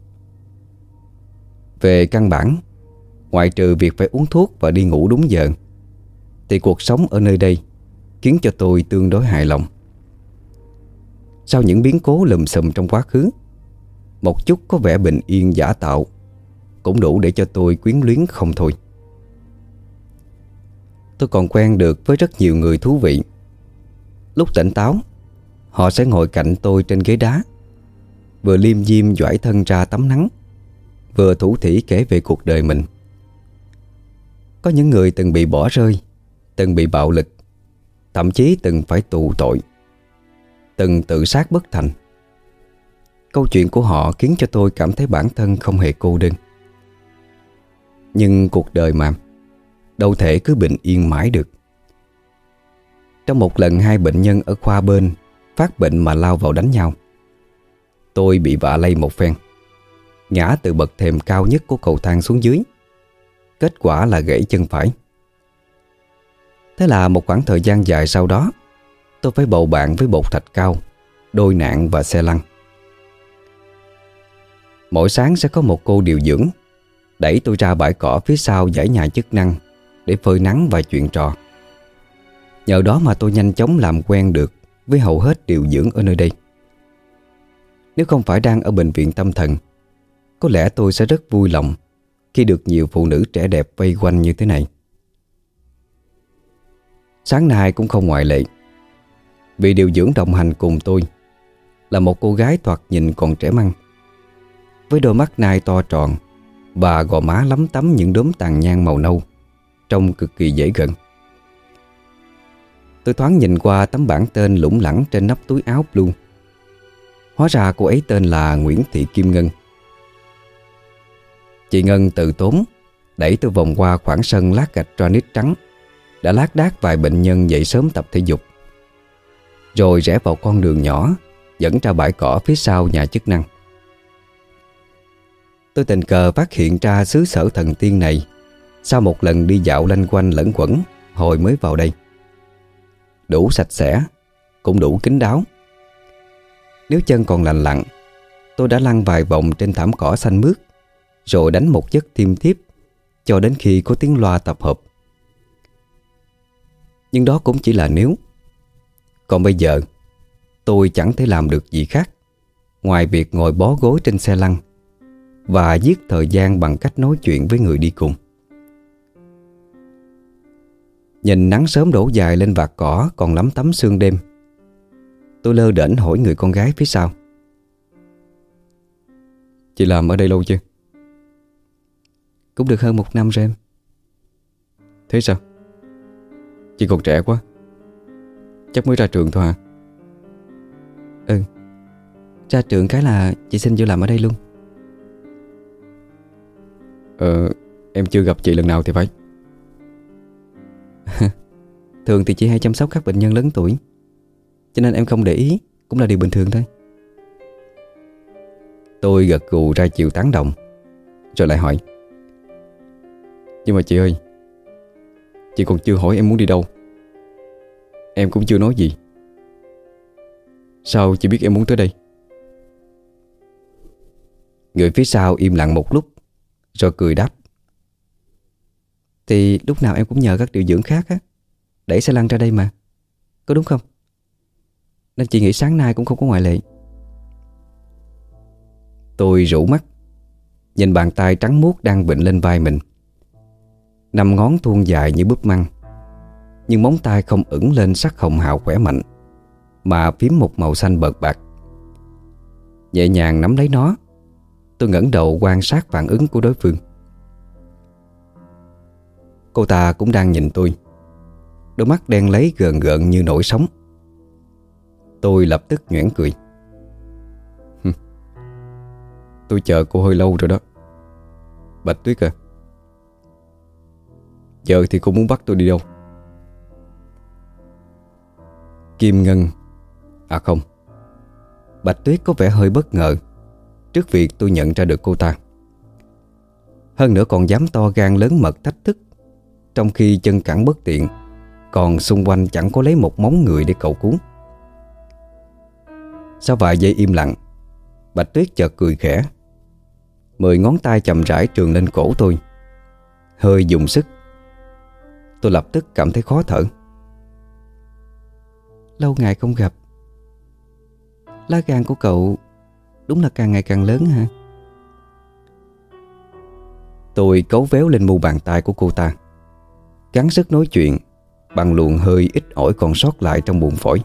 Về căn bản, ngoại trừ việc phải uống thuốc và đi ngủ đúng giờ, thì cuộc sống ở nơi đây khiến cho tôi tương đối hài lòng. Sau những biến cố lùm xùm trong quá khứ, một chút có vẻ bình yên giả tạo cũng đủ để cho tôi quyến luyến không thôi. Tôi còn quen được với rất nhiều người thú vị. Lúc tỉnh táo, họ sẽ ngồi cạnh tôi trên ghế đá, vừa liêm diêm doải thân ra tắm nắng, vừa thủ thỉ kể về cuộc đời mình. Có những người từng bị bỏ rơi, từng bị bạo lực, thậm chí từng phải tù tội, từng tự sát bất thành. Câu chuyện của họ khiến cho tôi cảm thấy bản thân không hề cô đơn. Nhưng cuộc đời mà, đâu thể cứ bình yên mãi được. Trong một lần hai bệnh nhân ở khoa bên phát bệnh mà lao vào đánh nhau, tôi bị vạ lây một phen, ngã từ bậc thềm cao nhất của cầu thang xuống dưới. Kết quả là gãy chân phải. Thế là một khoảng thời gian dài sau đó, tôi phải bầu bạn với bột thạch cao, đôi nạn và xe lăn. Mỗi sáng sẽ có một cô điều dưỡng đẩy tôi ra bãi cỏ phía sau dãy nhà chức năng để phơi nắng và chuyện trò. Nhờ đó mà tôi nhanh chóng làm quen được với hầu hết điều dưỡng ở nơi đây. Nếu không phải đang ở bệnh viện tâm thần, có lẽ tôi sẽ rất vui lòng khi được nhiều phụ nữ trẻ đẹp vây quanh như thế này. Sáng nay cũng không ngoại lệ. Vị điều dưỡng đồng hành cùng tôi là một cô gái thoạt nhìn còn trẻ măng, với đôi mắt nai to tròn và gò má lấm tấm những đốm tàn nhang màu nâu, trông cực kỳ dễ gần. Tôi thoáng nhìn qua tấm bảng tên lủng lẳng trên nắp túi áo blue. Hóa ra cô ấy tên là Nguyễn Thị Kim Ngân. Chị Ngân từ tốn đẩy tôi vòng qua khoảng sân lát gạch granite trắng đã lác đác vài bệnh nhân dậy sớm tập thể dục, rồi rẽ vào con đường nhỏ dẫn ra bãi cỏ phía sau nhà chức năng. Tôi tình cờ phát hiện ra xứ sở thần tiên này sau một lần đi dạo lanh quanh lẩn quẩn hồi mới vào đây. Đủ sạch sẽ, cũng đủ kín đáo. Nếu chân còn lành lặn, tôi đã lăn vài vòng trên thảm cỏ xanh mướt, rồi đánh một giấc thiêm thiếp cho đến khi có tiếng loa tập hợp. Nhưng đó cũng chỉ là nếu. Còn bây giờ, tôi chẳng thể làm được gì khác ngoài việc ngồi bó gối trên xe lăn và giết thời gian bằng cách nói chuyện với người đi cùng. Nhìn nắng sớm đổ dài lên vạt cỏ còn lấm tấm sương đêm, tôi lơ đễnh hỏi người con gái phía sau: "Chị làm ở đây lâu chưa?" "Cũng được hơn 1 năm rồi em." "Thế sao? Chị còn trẻ quá. Chắc mới ra trường thôi hả?" "Ừ, ra trường cái là chị xin vô làm ở đây luôn." Em chưa gặp chị lần nào thì phải." "Thường thì chị hay chăm sóc các bệnh nhân lớn tuổi, cho nên em không để ý, cũng là điều bình thường thôi." Tôi gật gù ra chiều tán đồng, rồi lại hỏi: "Nhưng mà chị ơi, chị còn chưa hỏi em muốn đi đâu. Em cũng chưa nói gì. Sao chị biết em muốn tới đây?" Người phía sau im lặng một lúc, rồi cười đáp: "Thì lúc nào em cũng nhờ các điều dưỡng khác á đẩy xe lăn ra đây mà, có đúng không? Nên chị nghĩ sáng nay cũng không có ngoại lệ." Tôi rũ mắt nhìn bàn tay trắng muốt đang vịn lên vai mình. Năm ngón thuôn dài như búp măng, nhưng móng tay không ửng lên sắc hồng hào khỏe mạnh, mà phím một màu xanh bợt bạc. Nhẹ nhàng nắm lấy nó, tôi ngẩng đầu quan sát phản ứng của đối phương. Cô ta cũng đang nhìn tôi, đôi mắt đen láy gợn gợn như nổi sóng. Tôi lập tức nhoẻn cười. Tôi chờ cô hơi lâu rồi đó, Bạch Tuyết à. Giờ thì cô muốn bắt tôi đi đâu? Kim Ngân. À không, Bạch Tuyết có vẻ hơi bất ngờ trước việc tôi nhận ra được cô ta. Hơn nữa còn dám to gan lớn mật thách thức, trong khi chân cẳng bất tiện, còn xung quanh chẳng có lấy một móng người để cầu cứu. Sau vài giây im lặng, Bạch Tuyết chợt cười khẽ. 10 ngón tay chậm rãi trườn lên cổ tôi, hơi dùng sức. Tôi lập tức cảm thấy khó thở. Lâu ngày không gặp, lá gan của cậu đúng là càng ngày càng lớn hả? Tôi cấu véo lên mu bàn tay của cô ta, gắng sức nói chuyện bằng luồng hơi ít ỏi còn sót lại trong buồng phổi.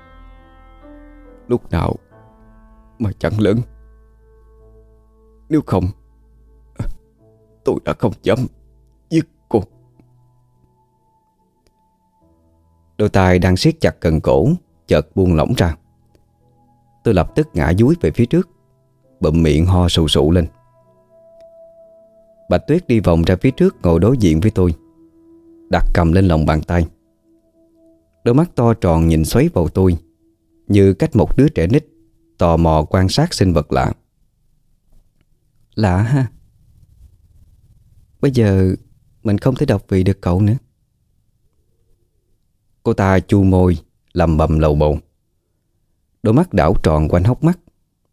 Lúc nào mà chẳng lớn. Nếu không, tôi đã không dám giết cô. Đôi tay đang siết chặt cần cổ chợt buông lỏng ra. Tôi lập tức ngã dúi về phía trước, bụm miệng ho sù sụ lên. Bạch Tuyết đi vòng ra phía trước ngồi đối diện với tôi, đặt cầm lên lòng bàn tay. Đôi mắt to tròn nhìn xoáy vào tôi, như cách một đứa trẻ nít tò mò quan sát sinh vật lạ. Lạ ha. Bây giờ mình không thể đọc vị được cậu nữa. Cô ta chu môi lầm bầm lầu bầu, đôi mắt đảo tròn quanh hốc mắt.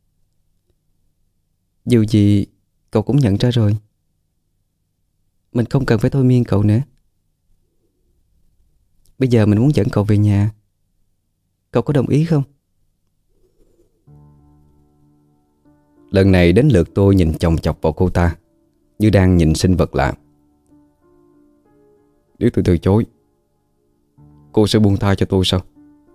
Dù gì cậu cũng nhận ra rồi, mình không cần phải thôi miên cậu nữa. Bây giờ mình muốn dẫn cậu về nhà, cậu có đồng ý không? Lần này đến lượt tôi nhìn chòng chọc vào cô ta, như đang nhìn sinh vật lạ. Nếu tôi từ chối, cô sẽ buông tha cho tôi sao?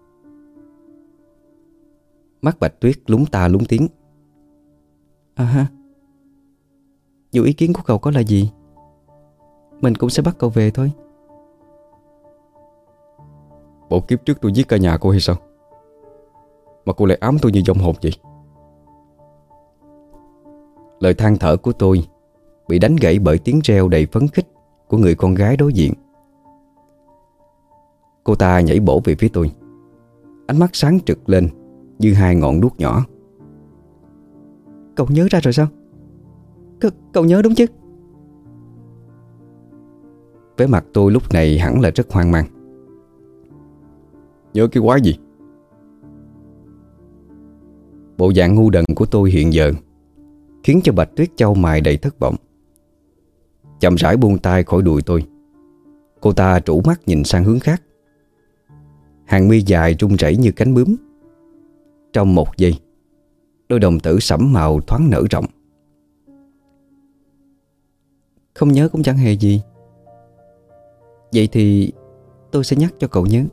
Mắt Bạch Tuyết lúng ta lúng tiếng. À ha, dù ý kiến của cậu có là gì, mình cũng sẽ bắt cậu về thôi. Bộ kiếp trước tôi giết cả nhà cô hay sao, mà cô lại ám tôi như vong hồn vậy? Lời than thở của tôi bị đánh gãy bởi tiếng reo đầy phấn khích của người con gái đối diện. Cô ta nhảy bổ về phía tôi, ánh mắt sáng trực lên như hai ngọn đuốc nhỏ. Cậu nhớ ra rồi sao? Cậu nhớ đúng chứ? Vẻ mặt tôi lúc này hẳn là rất hoang mang. Nhớ cái quái gì? Bộ dạng ngu đần của tôi hiện giờ khiến cho Bạch Tuyết chau mày đầy thất vọng. Chậm rãi buông tay khỏi đùi tôi. Cô ta trũ mắt nhìn sang hướng khác. Hàng mi dài rung rẩy như cánh bướm. Trong một giây, đôi đồng tử sẫm màu thoáng nở rộng. Không nhớ cũng chẳng hề gì. Vậy thì tôi sẽ nhắc cho cậu nhớ.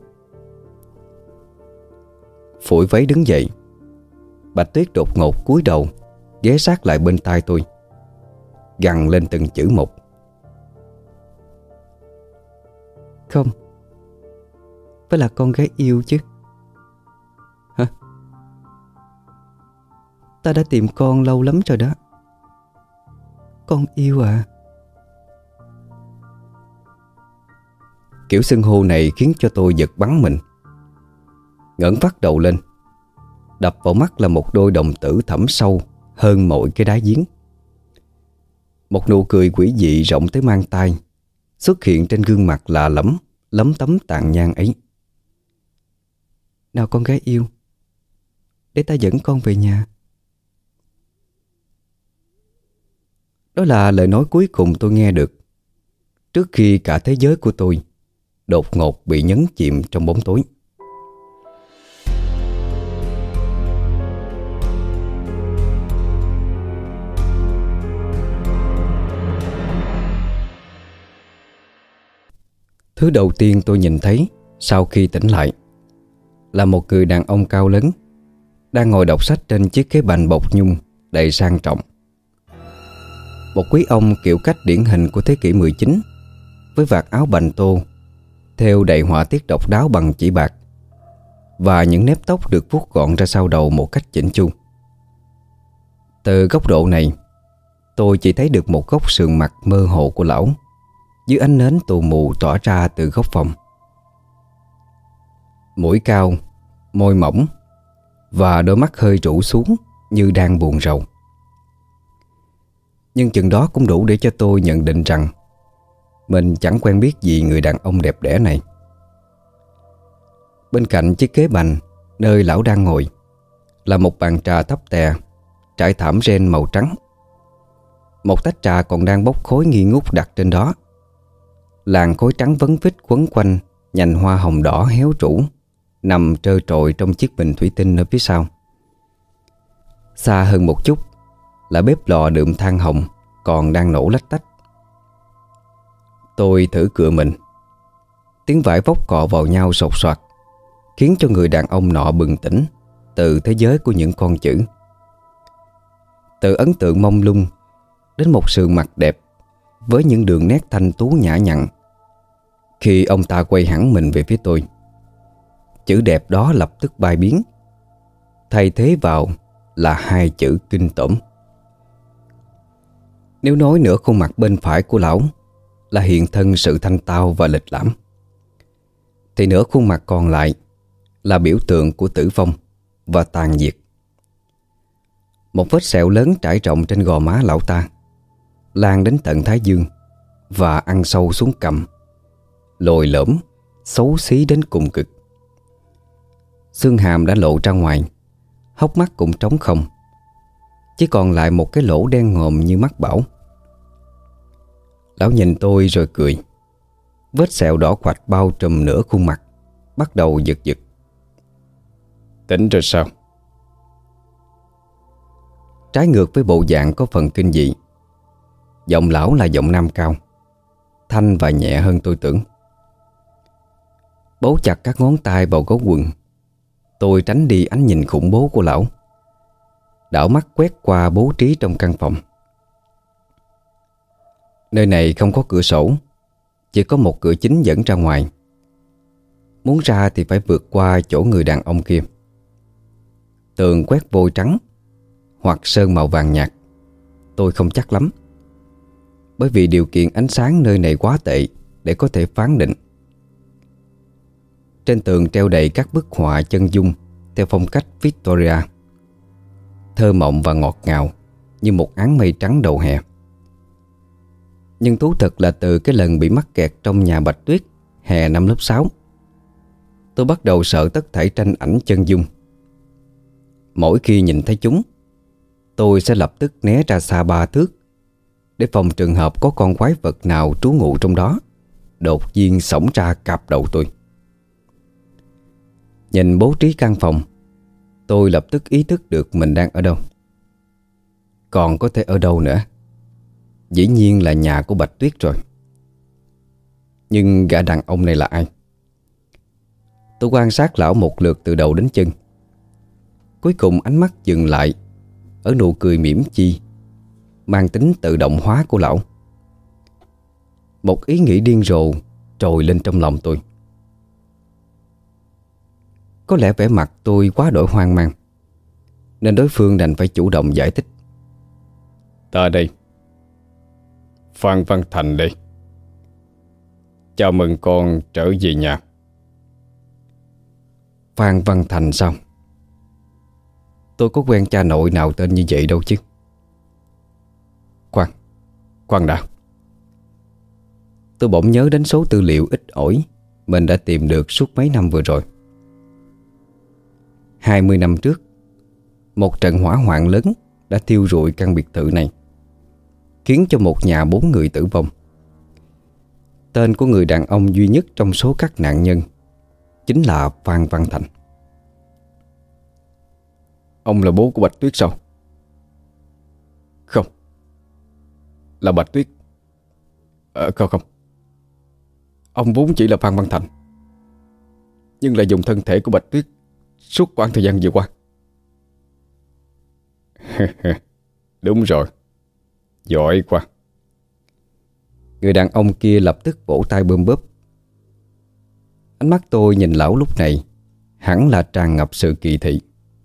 Phủi váy đứng dậy, Bạch Tuyết đột ngột cúi đầu ghé sát lại bên tai tôi, gằn lên từng chữ một. Không, phải là con gái yêu chứ. Hả? Ta đã tìm con lâu lắm rồi đó. Con yêu à? Kiểu xưng hô này khiến cho tôi giật bắn mình. Ngẩng phát đầu lên, đập vào mắt là một đôi đồng tử thẳm sâu hơn mọi cái đáy giếng. Một nụ cười quỷ dị rộng tới mang tai xuất hiện trên gương mặt lạ lẫm, lấm tấm tàn nhang ấy. Nào con gái yêu, để ta dẫn con về nhà. Đó là lời nói cuối cùng tôi nghe được trước khi cả thế giới của tôi đột ngột bị nhấn chìm trong bóng tối. Thứ đầu tiên tôi nhìn thấy sau khi tỉnh lại là một người đàn ông cao lớn đang ngồi đọc sách trên chiếc ghế bành bọc nhung đầy sang trọng. Một quý ông kiểu cách điển hình của thế kỷ 19, với vạt áo bành tô thêu đầy họa tiết độc đáo bằng chỉ bạc, và những nếp tóc được vuốt gọn ra sau đầu một cách chỉnh chu. Từ góc độ này, tôi chỉ thấy được một góc sườn mặt mơ hồ của lão dưới ánh nến tù mù tỏa ra từ góc phòng. Mũi cao, môi mỏng và đôi mắt hơi rũ xuống như đang buồn rầu. Nhưng chừng đó cũng đủ để cho tôi nhận định rằng mình chẳng quen biết gì người đàn ông đẹp đẽ này. Bên cạnh chiếc ghế bành nơi lão đang ngồi là một bàn trà thấp tè trải thảm ren màu trắng. Một tách trà còn đang bốc khói nghi ngút đặt trên đó. Làn khói trắng vấn vít quấn quanh nhành hoa hồng đỏ héo rũ nằm trơ trội trong chiếc bình thủy tinh ở phía sau. Xa hơn một chút là bếp lò đượm than hồng còn đang nổ lách tách. Tôi thử cựa mình. Tiếng vải vóc cọ vào nhau sột soạt khiến cho người đàn ông nọ bừng tỉnh từ thế giới của những con chữ. Từ ấn tượng mông lung đến một sườn mặt đẹp với những đường nét thanh tú nhã nhặn. Khi ông ta quay hẳn mình về phía tôi, chữ đẹp đó lập tức bay biến, thay thế vào là hai chữ kinh tởm. Nếu nói nửa khuôn mặt bên phải của lão là hiện thân sự thanh tao và lịch lãm, thì nửa khuôn mặt còn lại là biểu tượng của tử vong và tàn diệt. Một vết sẹo lớn trải rộng trên gò má lão ta, lan đến tận thái dương và ăn sâu xuống cằm, lồi lõm, xấu xí đến cùng cực. Xương hàm đã lộ ra ngoài, hốc mắt cũng trống không, chỉ còn lại một cái lỗ đen ngòm như mắt bão. Lão nhìn tôi rồi cười. Vết sẹo đỏ quạch bao trùm nửa khuôn mặt bắt đầu giật giật. Tỉnh rồi sao? Trái ngược với bộ dạng có phần kinh dị, giọng lão là giọng nam cao, thanh và nhẹ hơn tôi tưởng. Bấu chặt các ngón tay vào gấu quần, tôi tránh đi ánh nhìn khủng bố của lão, đảo mắt quét qua bố trí trong căn phòng. Nơi này không có cửa sổ, chỉ có một cửa chính dẫn ra ngoài. Muốn ra thì phải vượt qua chỗ người đàn ông kia. Tường quét vôi trắng hoặc sơn màu vàng nhạt, tôi không chắc lắm, bởi vì điều kiện ánh sáng nơi này quá tệ để có thể phán định. Trên tường treo đầy các bức họa chân dung theo phong cách Victoria, thơ mộng và ngọt ngào như một áng mây trắng đầu hè. Nhưng thú thật là từ cái lần bị mắc kẹt trong nhà Bạch Tuyết hè năm lớp 6, tôi bắt đầu sợ tất thảy tranh ảnh chân dung. Mỗi khi nhìn thấy chúng, tôi sẽ lập tức né ra xa 3 thước, để phòng trường hợp có con quái vật nào trú ngụ trong đó đột nhiên xổng ra cạp đầu tôi. Nhìn bố trí căn phòng, tôi lập tức ý thức được mình đang ở đâu. Còn có thể ở đâu nữa? Dĩ nhiên là nhà của Bạch Tuyết rồi. Nhưng gã đàn ông này là ai? Tôi quan sát lão một lượt từ đầu đến chân. Cuối cùng ánh mắt dừng lại ở nụ cười mỉm chi mang tính tự động hóa của lão. Một ý nghĩ điên rồ trồi lên trong lòng tôi. Có lẽ vẻ mặt tôi quá đổi hoang mang, nên đối phương đành phải chủ động giải thích. Ta đây, Phan Văn Thành đây. Chào mừng con trở về nhà. Phan Văn Thành sao? Tôi có quen cha nội nào tên như vậy đâu chứ. Khoan đã. Tôi bỗng nhớ đến số tư liệu ít ỏi mình đã tìm được suốt mấy năm vừa rồi. 20 năm trước, một trận hỏa hoạn lớn đã thiêu rụi căn biệt thự này, khiến cho một nhà 4 người tử vong. Tên của người đàn ông duy nhất trong số các nạn nhân chính là Phan Văn Thành. Ông là bố của Bạch Tuyết sao? Không. Là Bạch Tuyết. Không. Ông vốn chỉ là Phan Văn Thành, nhưng lại dùng thân thể của Bạch Tuyết suốt quãng thời gian vừa qua. Đúng rồi, giỏi quá. Người đàn ông kia lập tức vỗ tay bơm bóp. Ánh mắt tôi nhìn lão lúc này hẳn là tràn ngập sự kỳ thị.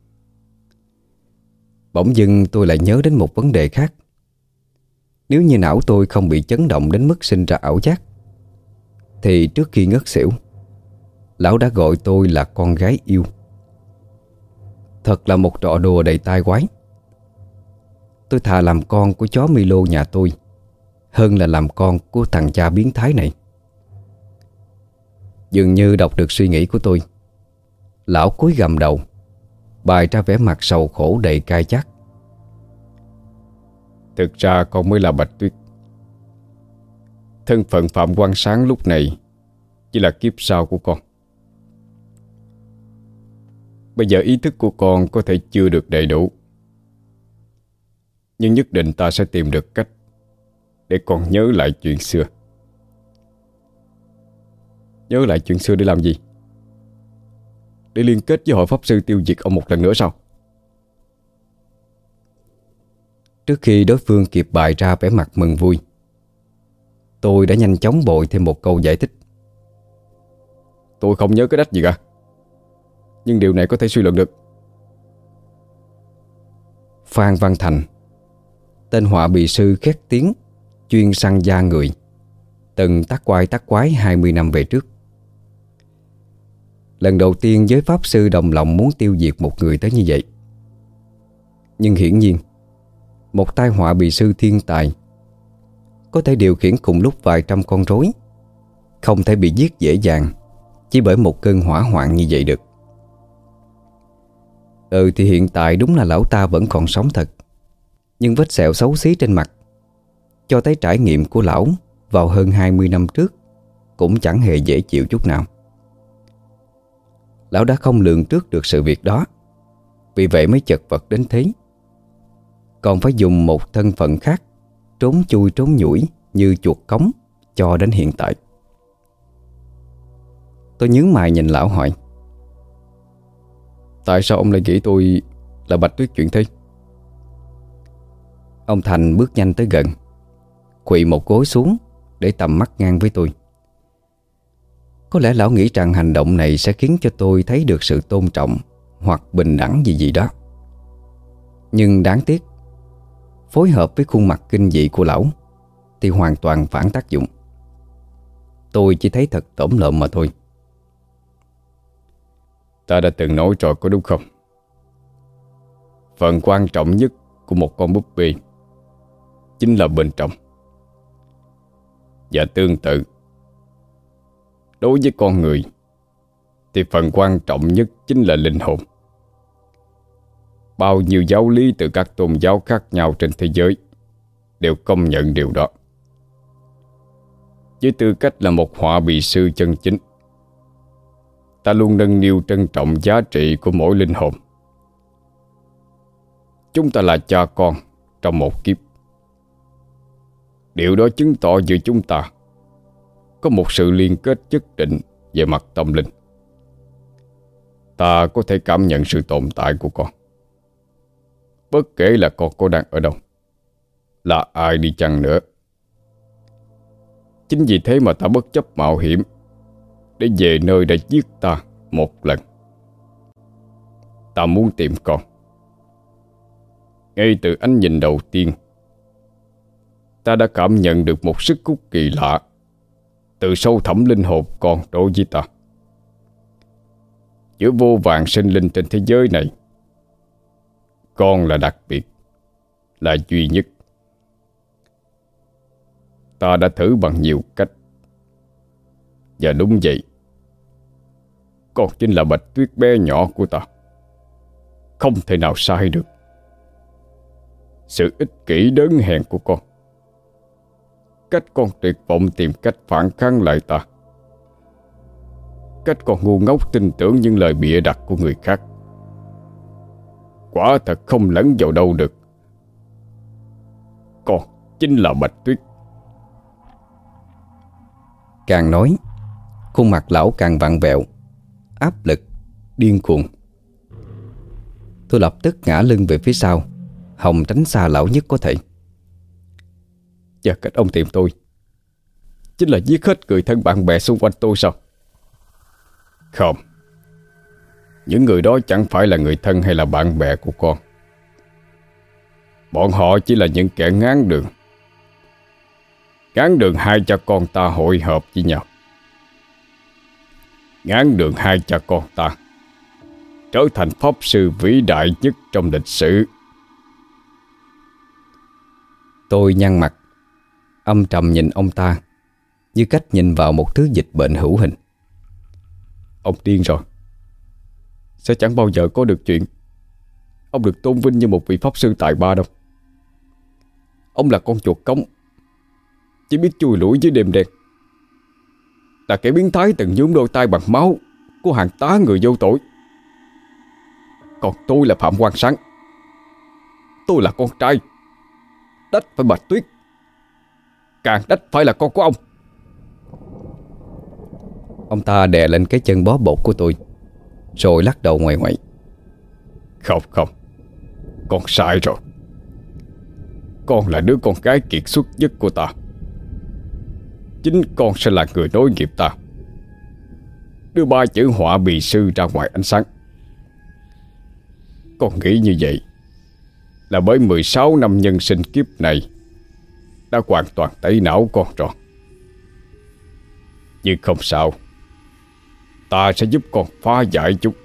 Bỗng dưng tôi lại nhớ đến một vấn đề khác. Nếu như não tôi không bị chấn động đến mức sinh ra ảo giác, thì trước khi ngất xỉu, lão đã gọi tôi là con gái yêu. Thật là một trò đùa đầy tai quái. Tôi thà làm con của chó Milo nhà tôi hơn là làm con của thằng cha biến thái này. Dường như đọc được suy nghĩ của tôi, lão cúi gằm đầu, bày ra vẻ mặt sầu khổ đầy cay chát. Thực ra con mới là Bạch Tuyết. Thân phận Phạm Quang Sáng lúc này chỉ là kiếp sau của con. Bây giờ ý thức của con có thể chưa được đầy đủ, nhưng nhất định ta sẽ tìm được cách để con nhớ lại chuyện xưa. Nhớ lại chuyện xưa để làm gì? Để liên kết với hội pháp sư tiêu diệt ông một lần nữa sao? Trước khi đối phương kịp bày ra vẻ mặt mừng vui, tôi đã nhanh chóng bội thêm một câu giải thích. Tôi không nhớ cái đách gì cả, nhưng điều này có thể suy luận được. Phan Văn Thành, tên họa bì sư khét tiếng chuyên săn da người, từng tác quái tác quái 20 năm về trước. Lần đầu tiên giới pháp sư đồng lòng muốn tiêu diệt một người tới như vậy. Nhưng hiển nhiên, một tai họa bì sư thiên tài có thể điều khiển cùng lúc vài trăm con rối, không thể bị giết dễ dàng chỉ bởi một cơn hỏa hoạn như vậy được. Thì hiện tại đúng là lão ta vẫn còn sống thật, nhưng vết sẹo xấu xí trên mặt cho thấy trải nghiệm của lão vào hơn 20 năm trước cũng chẳng hề dễ chịu chút nào. Lão đã không lường trước được sự việc đó, vì vậy mới chật vật đến thế. Còn phải dùng một thân phận khác trốn chui trốn nhủi như chuột cống cho đến hiện tại. Tôi nhướng mày nhìn lão hỏi: Tại sao ông lại nghĩ tôi là Bạch Tuyết chuyện thế? Ông Thành bước nhanh tới gần, khuỵu một gối xuống để tầm mắt ngang với tôi. Có lẽ lão nghĩ rằng hành động này sẽ khiến cho tôi thấy được sự tôn trọng hoặc bình đẳng gì gì đó. Nhưng đáng tiếc, phối hợp với khuôn mặt kinh dị của lão thì hoàn toàn phản tác dụng. Tôi chỉ thấy thật tổm lợm mà thôi. Ta đã từng nói rồi có đúng không? Phần quan trọng nhất của một con búp bê chính là bên trong. Và tương tự, đối với con người thì phần quan trọng nhất chính là linh hồn. Bao nhiêu giáo lý từ các tôn giáo khác nhau trên thế giới đều công nhận điều đó. Với tư cách là một họa bì sư chân chính, ta luôn nâng niu trân trọng giá trị của mỗi linh hồn. Chúng ta là cha con trong một kiếp. Điều đó chứng tỏ giữa chúng ta có một sự liên kết nhất định về mặt tâm linh. Ta có thể cảm nhận sự tồn tại của con, bất kể là con có đang ở đâu, là ai đi chăng nữa. Chính vì thế mà ta bất chấp mạo hiểm để về nơi đã giết ta một lần. Ta muốn tìm con. Ngay từ ánh nhìn đầu tiên, ta đã cảm nhận được một sức hút kỳ lạ từ sâu thẳm linh hồn con đối với ta. Giữa vô vàn sinh linh trên thế giới này, con là đặc biệt, là duy nhất. Ta đã thử bằng nhiều cách, và đúng vậy, con chính là Bạch Tuyết bé nhỏ của ta. Không thể nào sai được. Sự ích kỷ đớn hèn của con, cách con tuyệt vọng tìm cách phản kháng lại ta, cách con ngu ngốc tin tưởng những lời bịa đặt của người khác, quả thật không lẫn vào đâu được. Con chính là Bạch Tuyết. Càng nói, Khuôn mặt lão càng vặn vẹo, áp lực, điên cuồng. Tôi lập tức ngã lưng về phía sau, hòng tránh xa lão nhất có thể. Và cách ông tìm tôi chính là giết hết người thân bạn bè xung quanh tôi sao? Không, những người đó chẳng phải là người thân hay là bạn bè của con. Bọn họ chỉ là những kẻ ngáng đường, ngáng đường hai cha con ta hội hợp với nhau, ngáng đường hai cha con ta trở thành pháp sư vĩ đại nhất trong lịch sử. Tôi nhăn mặt, âm trầm nhìn ông ta như cách nhìn vào một thứ dịch bệnh hữu hình. Ông điên rồi. Sẽ chẳng bao giờ có được chuyện ông được tôn vinh như một vị pháp sư tài ba đâu. Ông là con chuột cống, chỉ biết chui lủi dưới đêm đen, là kẻ biến thái từng nhuốm đôi tay bằng máu của hàng tá người vô tội. Còn tôi là Phạm Quang Sáng. Tôi là con trai, đách phải Bạch Tuyết, càng đách phải là con của ông. Ông ta đè lên cái chân bó bột của tôi, rồi lắc đầu ngoại ngoại. Không, con sai rồi. Con là đứa con gái kiệt xuất nhất của ta. Chính con sẽ là người nối nghiệp ta, đưa ba chữ họa bì sư ra ngoài ánh sáng. Con nghĩ như vậy là bởi 16 năm nhân sinh kiếp này đã hoàn toàn tẩy não con rồi. Nhưng không sao, ta sẽ giúp con phá giải chút.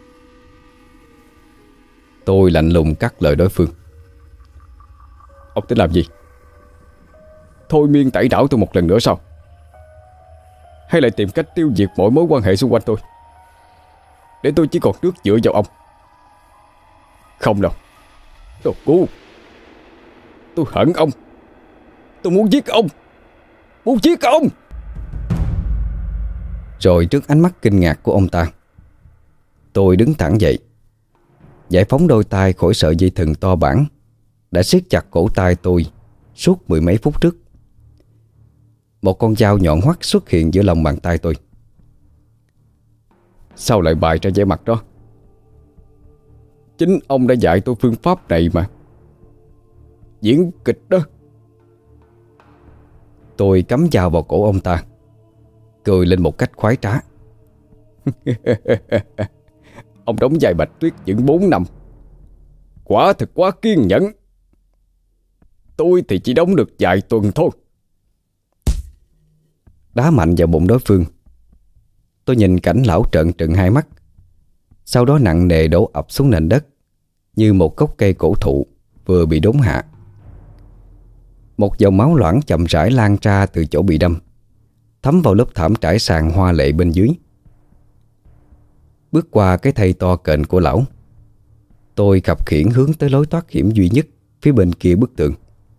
Tôi lạnh lùng cắt lời đối phương. Ông tính làm gì? Thôi miên tẩy não tôi một lần nữa sao? Hay lại tìm cách tiêu diệt mọi mối quan hệ xung quanh tôi, để tôi chỉ còn nước dựa vào ông? Không đâu, đồ ngu. Tôi hận ông. Tôi muốn giết ông. Muốn giết ông. Rồi trước ánh mắt kinh ngạc của ông ta, tôi đứng thẳng dậy, giải phóng đôi tay khỏi sợi dây thừng to bản đã siết chặt cổ tay tôi suốt 10 mấy phút trước. Một con dao nhọn hoắt xuất hiện giữa lòng bàn tay tôi. Sao lại bày ra vẻ mặt đó? Chính ông đã dạy tôi phương pháp này mà. Diễn kịch đó. Tôi cắm dao vào cổ ông ta, cười lên một cách khoái trá. Ông đóng vai Bạch Tuyết những 4 năm, quả thực quá kiên nhẫn. Tôi thì chỉ đóng được vài tuần thôi. Đá mạnh vào bụng đối phương. Tôi nhìn cảnh lão trợn trừng hai mắt, sau đó nặng nề đổ ập xuống nền đất như một gốc cây cổ thụ vừa bị đốn hạ. Một dòng máu loãng chậm rãi lan ra từ chỗ bị đâm, thấm vào lớp thảm trải sàn hoa lệ bên dưới. Bước qua cái thây to kềnh của lão, tôi khập khiễng hướng tới lối thoát hiểm duy nhất phía bên kia bức tường.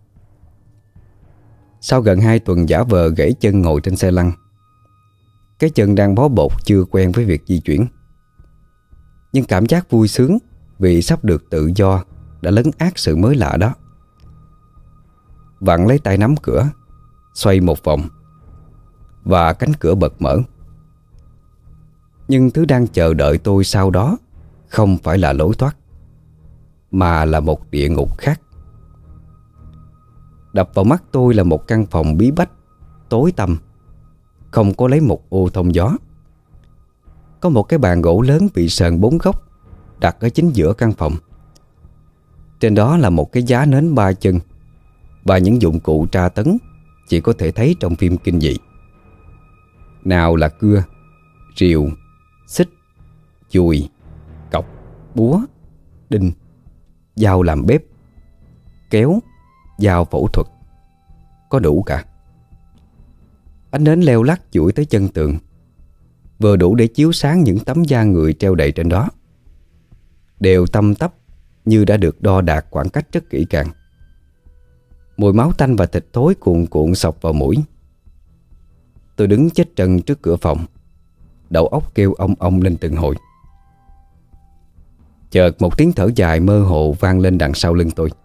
Sau gần 2 tuần giả vờ gãy chân ngồi trên xe lăn, cái chân đang bó bột chưa quen với việc di chuyển, nhưng cảm giác vui sướng vì sắp được tự do đã lấn át sự mới lạ đó. Vặn lấy tay nắm cửa, xoay một vòng, và cánh cửa bật mở. Nhưng thứ đang chờ đợi tôi sau đó không phải là lối thoát, mà là một địa ngục khác. Đập vào mắt tôi là một căn phòng bí bách, tối tăm, không có lấy một ô thông gió. Có một cái bàn gỗ lớn bị sờn 4 góc đặt ở chính giữa căn phòng. Trên đó là một cái giá nến 3 chân và những dụng cụ tra tấn chỉ có thể thấy trong phim kinh dị. Nào là cưa, rìu, xích, chùi, cọc, búa, đinh, dao làm bếp, kéo, dao phẫu thuật, có đủ cả. Ánh nến leo lắc duỗi tới chân tường, vừa đủ để chiếu sáng những tấm da người treo đầy trên đó, đều tăm tắp như đã được đo đạc khoảng cách rất kỹ càng. Mùi máu tanh và thịt thối cuồn cuộn xộc vào mũi. Tôi đứng chết trân trước cửa phòng, đầu óc kêu ong ong lên từng hồi. Chợt một tiếng thở dài mơ hồ vang lên đằng sau lưng tôi.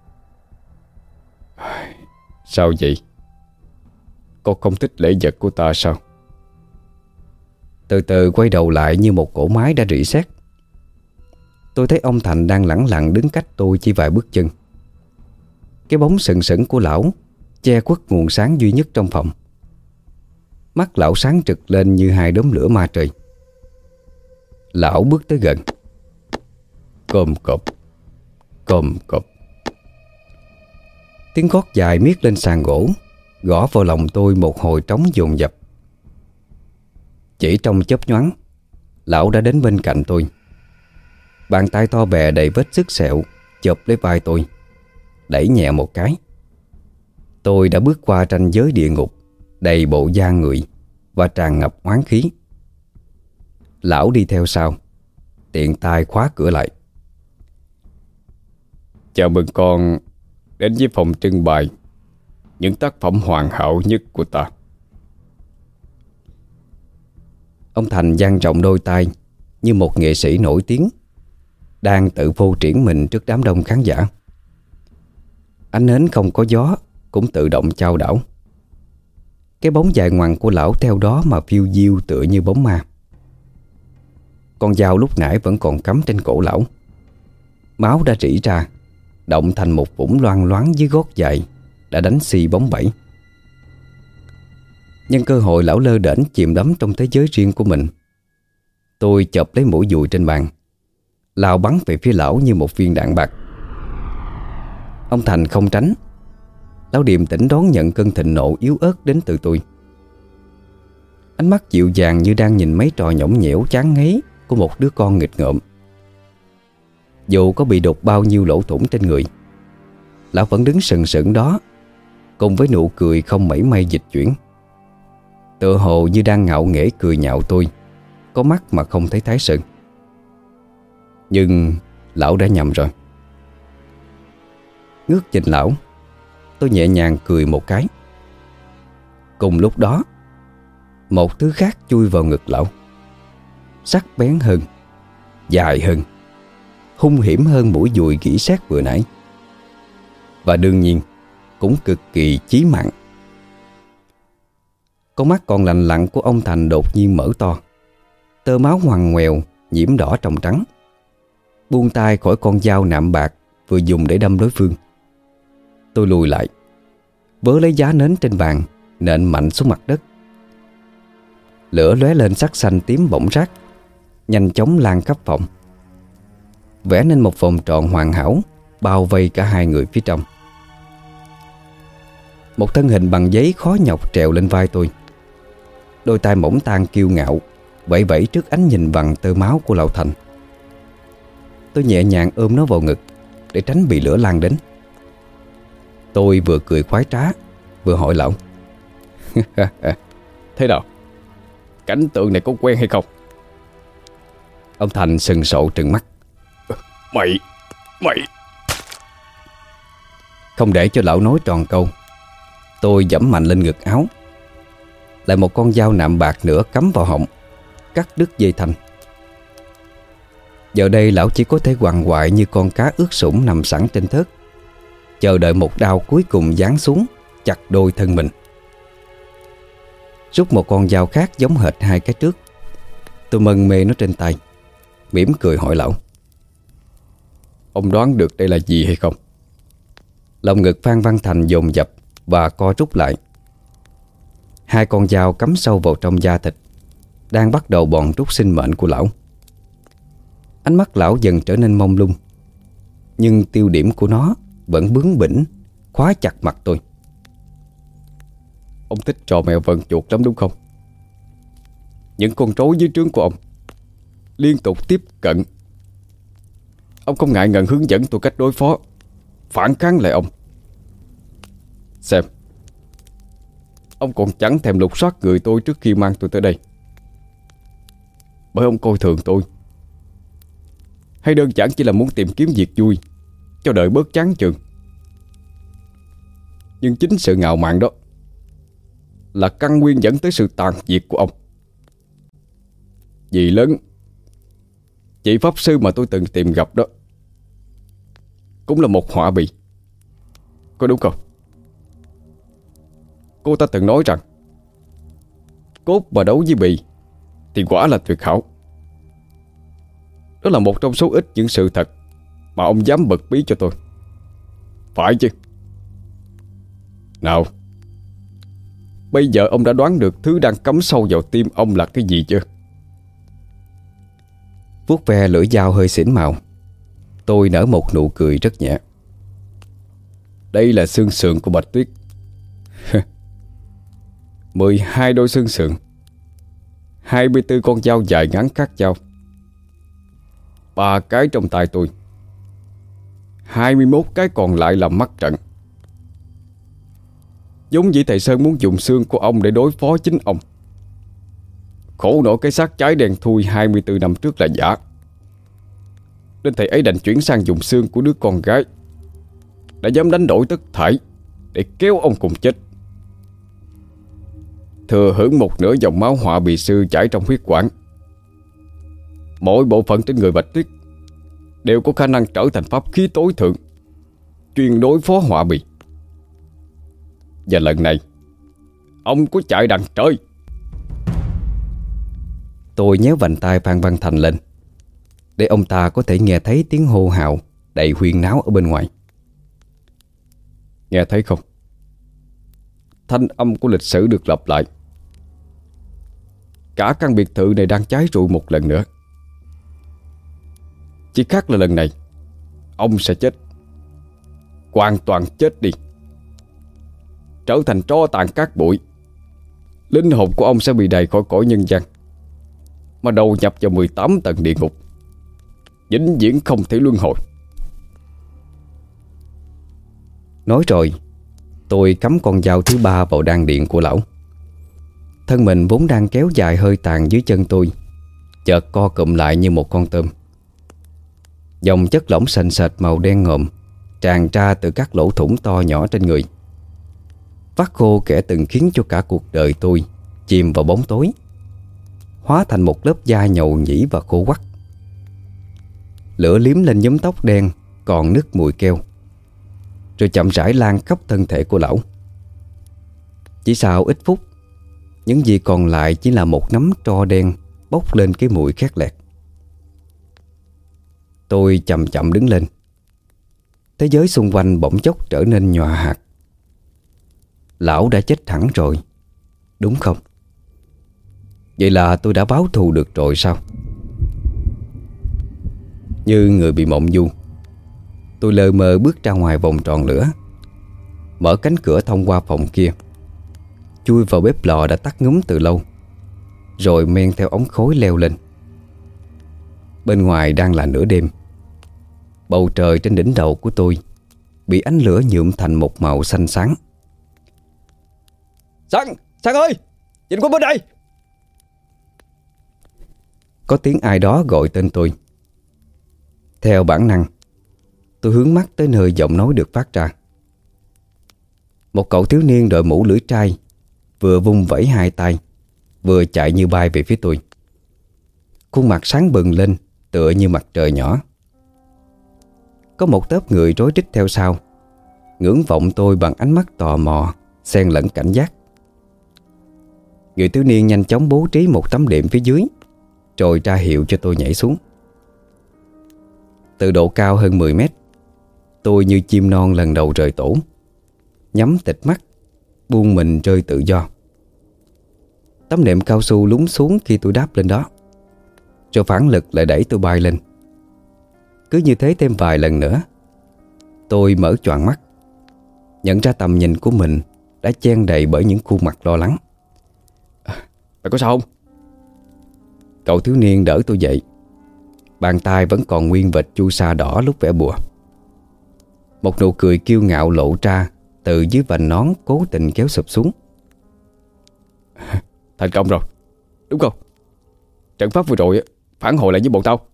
Sao vậy? Con không thích lễ vật của ta sao? Từ từ quay đầu lại như một cỗ máy đã rỉ sét. Tôi thấy ông Thành đang lẳng lặng đứng cách tôi chỉ vài bước chân. Cái bóng sừng sững của lão che khuất nguồn sáng duy nhất trong phòng. Mắt lão sáng trực lên như hai đốm lửa ma trời. Lão bước tới gần. Cộm cộp, cộm cộp. Tiếng gót dài miết lên sàn gỗ, gõ vào lòng tôi một hồi trống dồn dập. Chỉ trong chớp nhoáng, lão đã đến bên cạnh tôi. Bàn tay to bè đầy vết xước sẹo chộp lấy vai tôi, đẩy nhẹ một cái. Tôi đã bước qua ranh giới địa ngục đầy bộ da người và tràn ngập oán khí. Lão đi theo sau, tiện tay khóa cửa lại. Chào mừng con đến với phòng trưng bày những tác phẩm hoàn hảo nhất của ta. Ông Thành dang rộng đôi tay như một nghệ sĩ nổi tiếng đang tự phô triển mình trước đám đông khán giả. Ánh nến không có gió cũng tự động chao đảo. Cái bóng dài ngoằng của lão theo đó mà phiêu diêu tựa như bóng ma. Con dao lúc nãy vẫn còn cắm trên cổ lão. Máu đã rỉ ra, động thành một vũng loang loáng dưới gót dài đã đánh xì bóng bẩy. Nhân cơ hội lão lơ đễnh chìm đắm trong thế giới riêng của mình, tôi chộp lấy mũi dùi trên bàn, lao bắn về phía lão như một viên đạn bạc. Ông Thành không tránh. Lão điềm tĩnh đón nhận cơn thịnh nộ yếu ớt đến từ tôi. Ánh mắt dịu dàng như đang nhìn mấy trò nhõng nhẽo chán ngấy của một đứa con nghịch ngợm. Dù có bị đục bao nhiêu lỗ thủng trên người, lão vẫn đứng sừng sững đó, cùng với nụ cười không mảy may dịch chuyển, tựa hồ như đang ngạo nghễ cười nhạo tôi, có mắt mà không thấy thái sơn. Nhưng lão đã nhầm rồi. Ngước nhìn lão, tôi nhẹ nhàng cười một cái. Cùng lúc đó, một thứ khác chui vào ngực lão, sắc bén hơn, dài hơn, hung hiểm hơn mũi dùi gỉ sét vừa nãy, và đương nhiên cũng cực kỳ chí mạng. Con mắt còn lành lặn của ông Thành đột nhiên mở to, tơ máu ngoằn ngoèo nhiễm đỏ tròng trắng. Buông tay khỏi con dao nạm bạc vừa dùng để đâm đối phương. Tôi lùi lại, vớ lấy giá nến trên bàn, nện mạnh xuống mặt đất. Lửa lóe lên sắc xanh tím bỏng rát, nhanh chóng lan khắp phòng, vẽ nên một vòng tròn hoàn hảo bao vây cả hai người phía trong. Một thân hình bằng giấy khó nhọc trèo lên vai tôi. Đôi tay mỏng tang kiêu ngạo vẫy vẫy trước ánh nhìn vằn tơ máu của lão Thành. Tôi nhẹ nhàng ôm nó vào ngực để tránh bị lửa lan đến. Tôi vừa cười khoái trá vừa hỏi lão: Thế nào? Cảnh tượng này có quen hay không? Ông Thành sừng sộ trừng mắt: Mày Không để cho lão nói tròn câu, tôi giẫm mạnh lên ngực áo. Lại một con dao nạm bạc nữa cắm vào họng, cắt đứt dây thanh. Giờ đây lão chỉ có thể quằn quại như con cá ướt sũng nằm sẵn trên thớt, chờ đợi một đao cuối cùng giáng xuống chặt đôi thân mình. Rút một con dao khác giống hệt hai cái trước, tôi mân mê nó trên tay, mỉm cười hỏi lão: Ông đoán được đây là gì hay không? Lòng ngực Phan Văn Thành dồn dập và co rút lại. Hai con dao cắm sâu vào trong da thịt, đang bắt đầu bòn rút sinh mệnh của lão. Ánh mắt lão dần trở nên mông lung, nhưng tiêu điểm của nó vẫn bướng bỉnh khóa chặt mặt tôi. Ông thích trò mèo vần chuột lắm đúng không? Những con rối dưới trướng của ông liên tục tiếp cận. Ông không ngại ngần hướng dẫn tôi cách đối phó, phản kháng lại ông. Xem, ông còn chẳng thèm lục soát người tôi trước khi mang tôi tới đây, bởi ông coi thường tôi, hay đơn giản chỉ là muốn tìm kiếm việc vui cho đời bớt chán chường. Nhưng chính sự ngạo mạn đó là căn nguyên dẫn tới sự tàn diệt của ông. Dì lớn, chị pháp sư mà tôi từng tìm gặp đó, cũng là một họa bì, có đúng không? Cô ta từng nói rằng cốt mà đấu với bì thì quả là tuyệt hảo. Đó là một trong số ít những sự thật mà ông dám bật bí cho tôi, phải chứ? Nào, bây giờ ông đã đoán được thứ đang cắm sâu vào tim ông là cái gì chưa? Vuốt ve lưỡi dao hơi xỉn màu, tôi nở một nụ cười rất nhẹ. Đây là xương sườn của Bạch Tuyết. 12 đôi xương sườn, 24 con dao dài ngắn khác nhau, 3 cái trong tay tôi, 21 cái còn lại là mắt trận. Giống như thầy Sơn muốn dùng xương của ông để đối phó chính ông. Khổ nổi cái xác cháy đen thui 24 năm trước là giả, nên thầy ấy đành chuyển sang dùng xương của đứa con gái đã dám đánh đổi tất thảy để kéo ông cùng chết. Thừa hưởng một nửa dòng máu họa bì sư chảy trong huyết quản. Mỗi bộ phận trên người Bạch Tuyết đều có khả năng trở thành pháp khí tối thượng, chuyên đối phó họa bì. Và lần này ông có chạy đằng trời. Tôi nhéo vành tai Phan Văn Thành lên để ông ta có thể nghe thấy tiếng hô hào đầy huyên náo ở bên ngoài. Nghe thấy không? Thanh âm của lịch sử được lặp lại. Cả căn biệt thự này đang cháy rụi một lần nữa. Chỉ khác là lần này ông sẽ chết, hoàn toàn chết đi, trở thành tro tàn cát bụi. Linh hồn của ông sẽ bị đày khỏi cõi nhân gian, mà đầu nhập vào 18 tầng địa ngục, vĩnh viễn không thể luân hồi. Nói rồi, tôi cắm con dao thứ 3 vào đan điện của lão. Thân mình vốn đang kéo dài hơi tàn dưới chân tôi chợt co cụm lại như một con tôm. Dòng chất lỏng sền sệt màu đen ngòm tràn ra từ các lỗ thủng to nhỏ trên người, vắt khô kẻ từng khiến cho cả cuộc đời tôi chìm vào bóng tối, hóa thành một lớp da nhầu nhĩ và khô quắt. Lửa liếm lên nhúm tóc đen còn nức mùi keo, rồi chậm rãi lan khắp thân thể của lão. Chỉ sau ít phút, những gì còn lại chỉ là một nắm tro đen bốc lên cái mùi khét lẹt. Tôi chậm chậm đứng lên. Thế giới xung quanh bỗng chốc trở nên nhòa hạt. Lão đã chết hẳn rồi, đúng không? Vậy là tôi đã báo thù được rồi sao? Như người bị mộng du, tôi lờ mờ bước ra ngoài vòng tròn lửa, mở cánh cửa thông qua phòng kia, chui vào bếp lò đã tắt ngúm từ lâu, rồi men theo ống khói leo lên. Bên ngoài đang là nửa đêm. Bầu trời trên đỉnh đầu của tôi bị ánh lửa nhuộm thành một màu xanh sáng. Sang ơi, nhìn qua bên đây. Có tiếng ai đó gọi tên tôi. Theo bản năng, tôi hướng mắt tới nơi giọng nói được phát ra. Một cậu thiếu niên đội mũ lưỡi trai vừa vung vẩy hai tay, vừa chạy như bay về phía tôi. Khuôn mặt sáng bừng lên tựa như mặt trời nhỏ. Có một tớp người rối rít theo sau, ngưỡng vọng tôi bằng ánh mắt tò mò xen lẫn cảnh giác. Người thiếu niên nhanh chóng bố trí một tấm đệm phía dưới, rồi ra hiệu cho tôi nhảy xuống. Từ độ cao hơn 10 mét, tôi như chim non lần đầu rời tổ, nhắm tịt mắt, buông mình rơi tự do. Tấm nệm cao su lún xuống khi tôi đáp lên đó, rồi phản lực lại đẩy tôi bay lên. Cứ như thế thêm vài lần nữa, tôi mở choàng mắt, nhận ra tầm nhìn của mình đã chen đầy bởi những khuôn mặt lo lắng. Mày có sao không? Cậu thiếu niên đỡ tôi dậy, bàn tay vẫn còn nguyên vệt chu sa đỏ lúc vẽ bùa. Một nụ cười kiêu ngạo lộ ra từ dưới vành nón cố tình kéo sụp xuống. Thành công rồi, đúng không? Trận pháp vừa rồi phản hồi lại với bọn tao.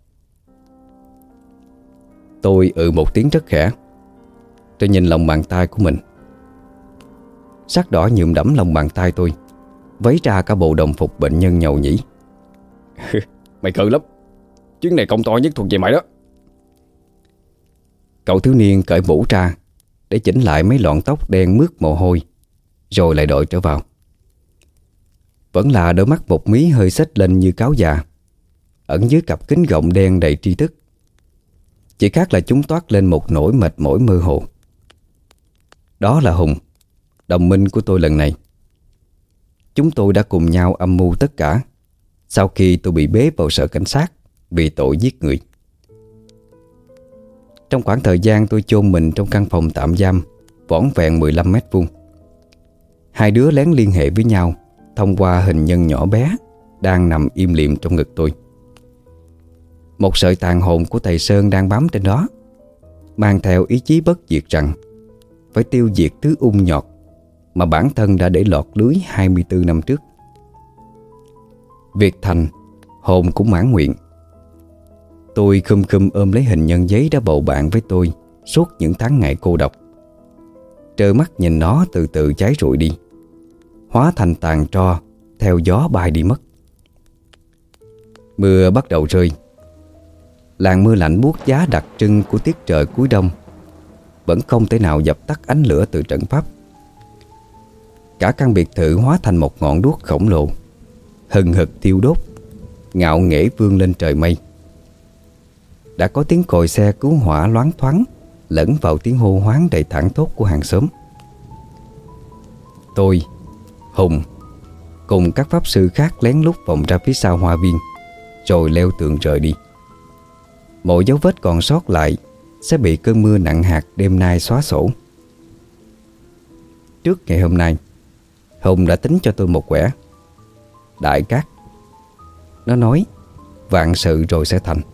Tôi một tiếng rất khẽ, rồi nhìn lòng bàn tay của mình. Sắc đỏ nhuộm đẫm lòng bàn tay tôi, vấy ra cả bộ đồng phục bệnh nhân nhầu nhĩ. Mày cừ lắm, chuyến này công to nhất thuộc về mày đó. Cậu thiếu niên cởi mũ ra để chỉnh lại mấy lọn tóc đen mướt mồ hôi, rồi lại đội trở vào. vẫn là đôi mắt một mí hơi xếch lên như cáo già, ẩn dưới cặp kính gọng đen đầy tri thức. Chỉ khác là chúng toát lên một nỗi mệt mỏi mơ hồ. Đó là Hùng, đồng minh của tôi lần này. Chúng tôi đã cùng nhau âm mưu tất cả sau khi tôi bị bế vào sở cảnh sát vì tội giết người. Trong khoảng thời gian tôi chôn mình trong căn phòng tạm giam vỏn vẹn 15 mét vuông, hai đứa lén liên hệ với nhau thông qua hình nhân nhỏ bé đang nằm im lìm trong ngực tôi. Một sợi tàn hồn của thầy Sơn đang bám trên đó, mang theo ý chí bất diệt rằng phải tiêu diệt thứ ung nhọt mà bản thân đã để lọt lưới 24 năm trước. Việc thành, hồn cũng mãn nguyện. Tôi khum khum ôm lấy hình nhân giấy đã bầu bạn với tôi suốt những tháng ngày cô độc, trơ mắt nhìn nó từ từ cháy rụi đi, hóa thành tàn tro theo gió bay đi mất. Mưa bắt đầu rơi. Làn mưa lạnh buốt giá đặc trưng của tiết trời cuối đông vẫn không thể nào dập tắt ánh lửa từ trận pháp. Cả căn biệt thự hóa thành một ngọn đuốc khổng lồ, hừng hực thiêu đốt, ngạo nghễ vươn lên trời mây. Đã có tiếng còi xe cứu hỏa loáng thoáng lẫn vào tiếng hô hoán đầy thảng thốt của hàng xóm. Tôi, Hùng cùng các pháp sư khác lén lút vòng ra phía sau hoa viên, rồi leo tường rời đi. Mọi dấu vết còn sót lại sẽ bị cơn mưa nặng hạt đêm nay xóa sổ. Trước ngày hôm nay, Hùng đã tính cho tôi một quẻ. Đại cát. Nó nói vạn sự rồi sẽ thành.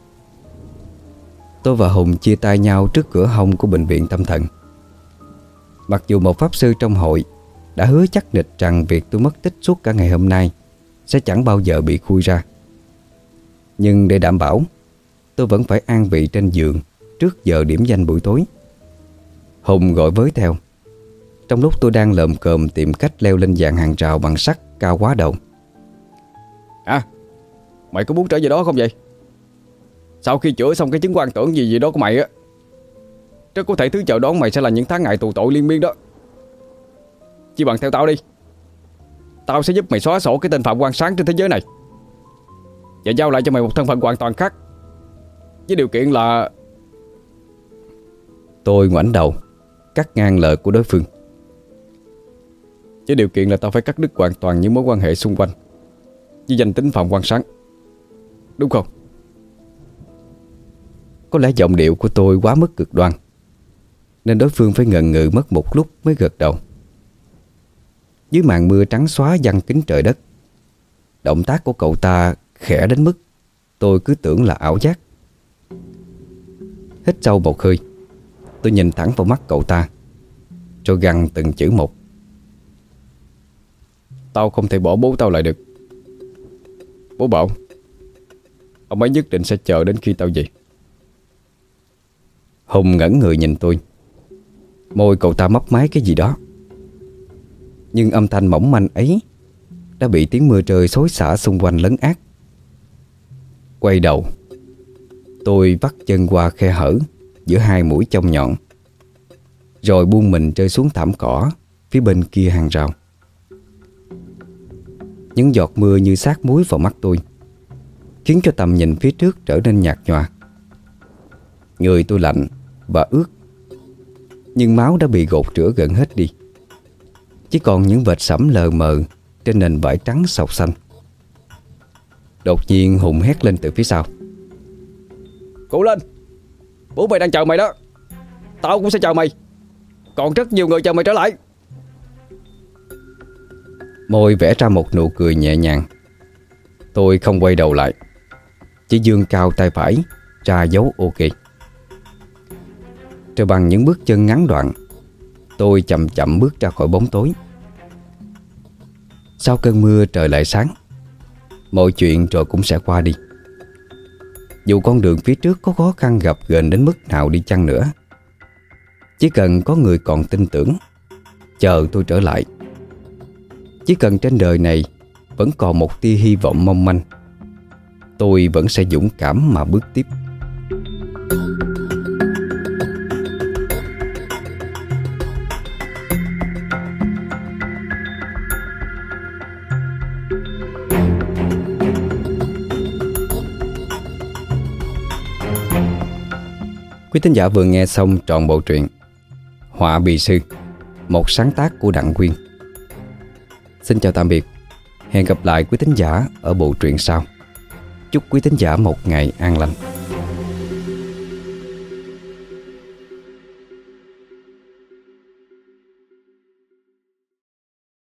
Tôi và Hùng chia tay nhau trước cửa hông của bệnh viện tâm thần. Mặc dù một pháp sư trong hội đã hứa chắc nịch rằng việc tôi mất tích suốt cả ngày hôm nay sẽ chẳng bao giờ bị khui ra, nhưng để đảm bảo, tôi vẫn phải an vị trên giường trước giờ điểm danh buổi tối. Hùng gọi với theo trong lúc tôi đang lồm cồm tìm cách leo lên dàn hàng rào bằng sắt cao quá đầu. Mày có muốn trở về đó không vậy? Sau khi chữa xong cái chứng quan tưởng gì đó của mày á, rất có thể thứ chờ đón mày sẽ là những tháng ngày tù tội liên miên đó. Chỉ bằng theo tao đi. Tao sẽ giúp mày xóa sổ cái tên Phạm Quang Sáng trên thế giới này và giao lại cho mày một thân phận hoàn toàn khác, với điều kiện là... Tôi ngoảnh đầu cắt ngang lời của đối phương. Với điều kiện là tao phải cắt đứt hoàn toàn những mối quan hệ xung quanh với danh tính Phạm Quang Sáng, đúng không? Có lẽ giọng điệu của tôi quá mức cực đoan, nên đối phương phải ngần ngừ mất một lúc mới gật đầu. Dưới màn mưa trắng xóa giăng kín trời đất, động tác của cậu ta khẽ đến mức tôi cứ tưởng là ảo giác. Hít sâu một hơi, tôi nhìn thẳng vào mắt cậu ta, rồi gằn từng chữ một. Tao không thể bỏ bố tao lại được. Bố bảo ông ấy nhất định sẽ chờ đến khi tao về. Hùng ngẩn người nhìn tôi. Môi cậu ta mấp máy cái gì đó, nhưng âm thanh mỏng manh ấy đã bị tiếng mưa rơi xối xả xung quanh lấn át. Quay đầu, tôi vắt chân qua khe hở giữa hai mũi chông nhọn, rồi buông mình rơi xuống thảm cỏ phía bên kia hàng rào. Những giọt mưa như sát muối vào mắt tôi, khiến cho tầm nhìn phía trước trở nên nhạt nhòa. Người tôi lạnh và ướt, nhưng máu đã bị gột rửa gần hết đi, chỉ còn những vệt sẫm lờ mờ trên nền vải trắng sọc xanh. Đột nhiên Hùng hét lên từ phía sau. Cố lên, bố mày đang chờ mày đó. Tao cũng sẽ chờ mày. Còn rất nhiều người chờ mày trở lại. Môi vẽ ra một nụ cười nhẹ nhàng. Tôi không quay đầu lại, chỉ giương cao tay phải ra dấu ok. Rồi bằng những bước chân ngắn đoạn, tôi chậm chậm bước ra khỏi bóng tối. Sau cơn mưa trời lại sáng. Mọi chuyện rồi cũng sẽ qua đi. Dù con đường phía trước có khó khăn gập ghềnh đến mức nào đi chăng nữa, chỉ cần có người còn tin tưởng, chờ tôi trở lại, chỉ cần trên đời này vẫn còn một tia hy vọng mong manh, tôi vẫn sẽ dũng cảm mà bước tiếp. Quý thính giả vừa nghe xong trọn bộ truyện Họa Bì Sư, một sáng tác của Đặng Quyên. Xin chào tạm biệt. Hẹn gặp lại quý thính giả ở bộ truyện sau. Chúc quý thính giả một ngày an lành.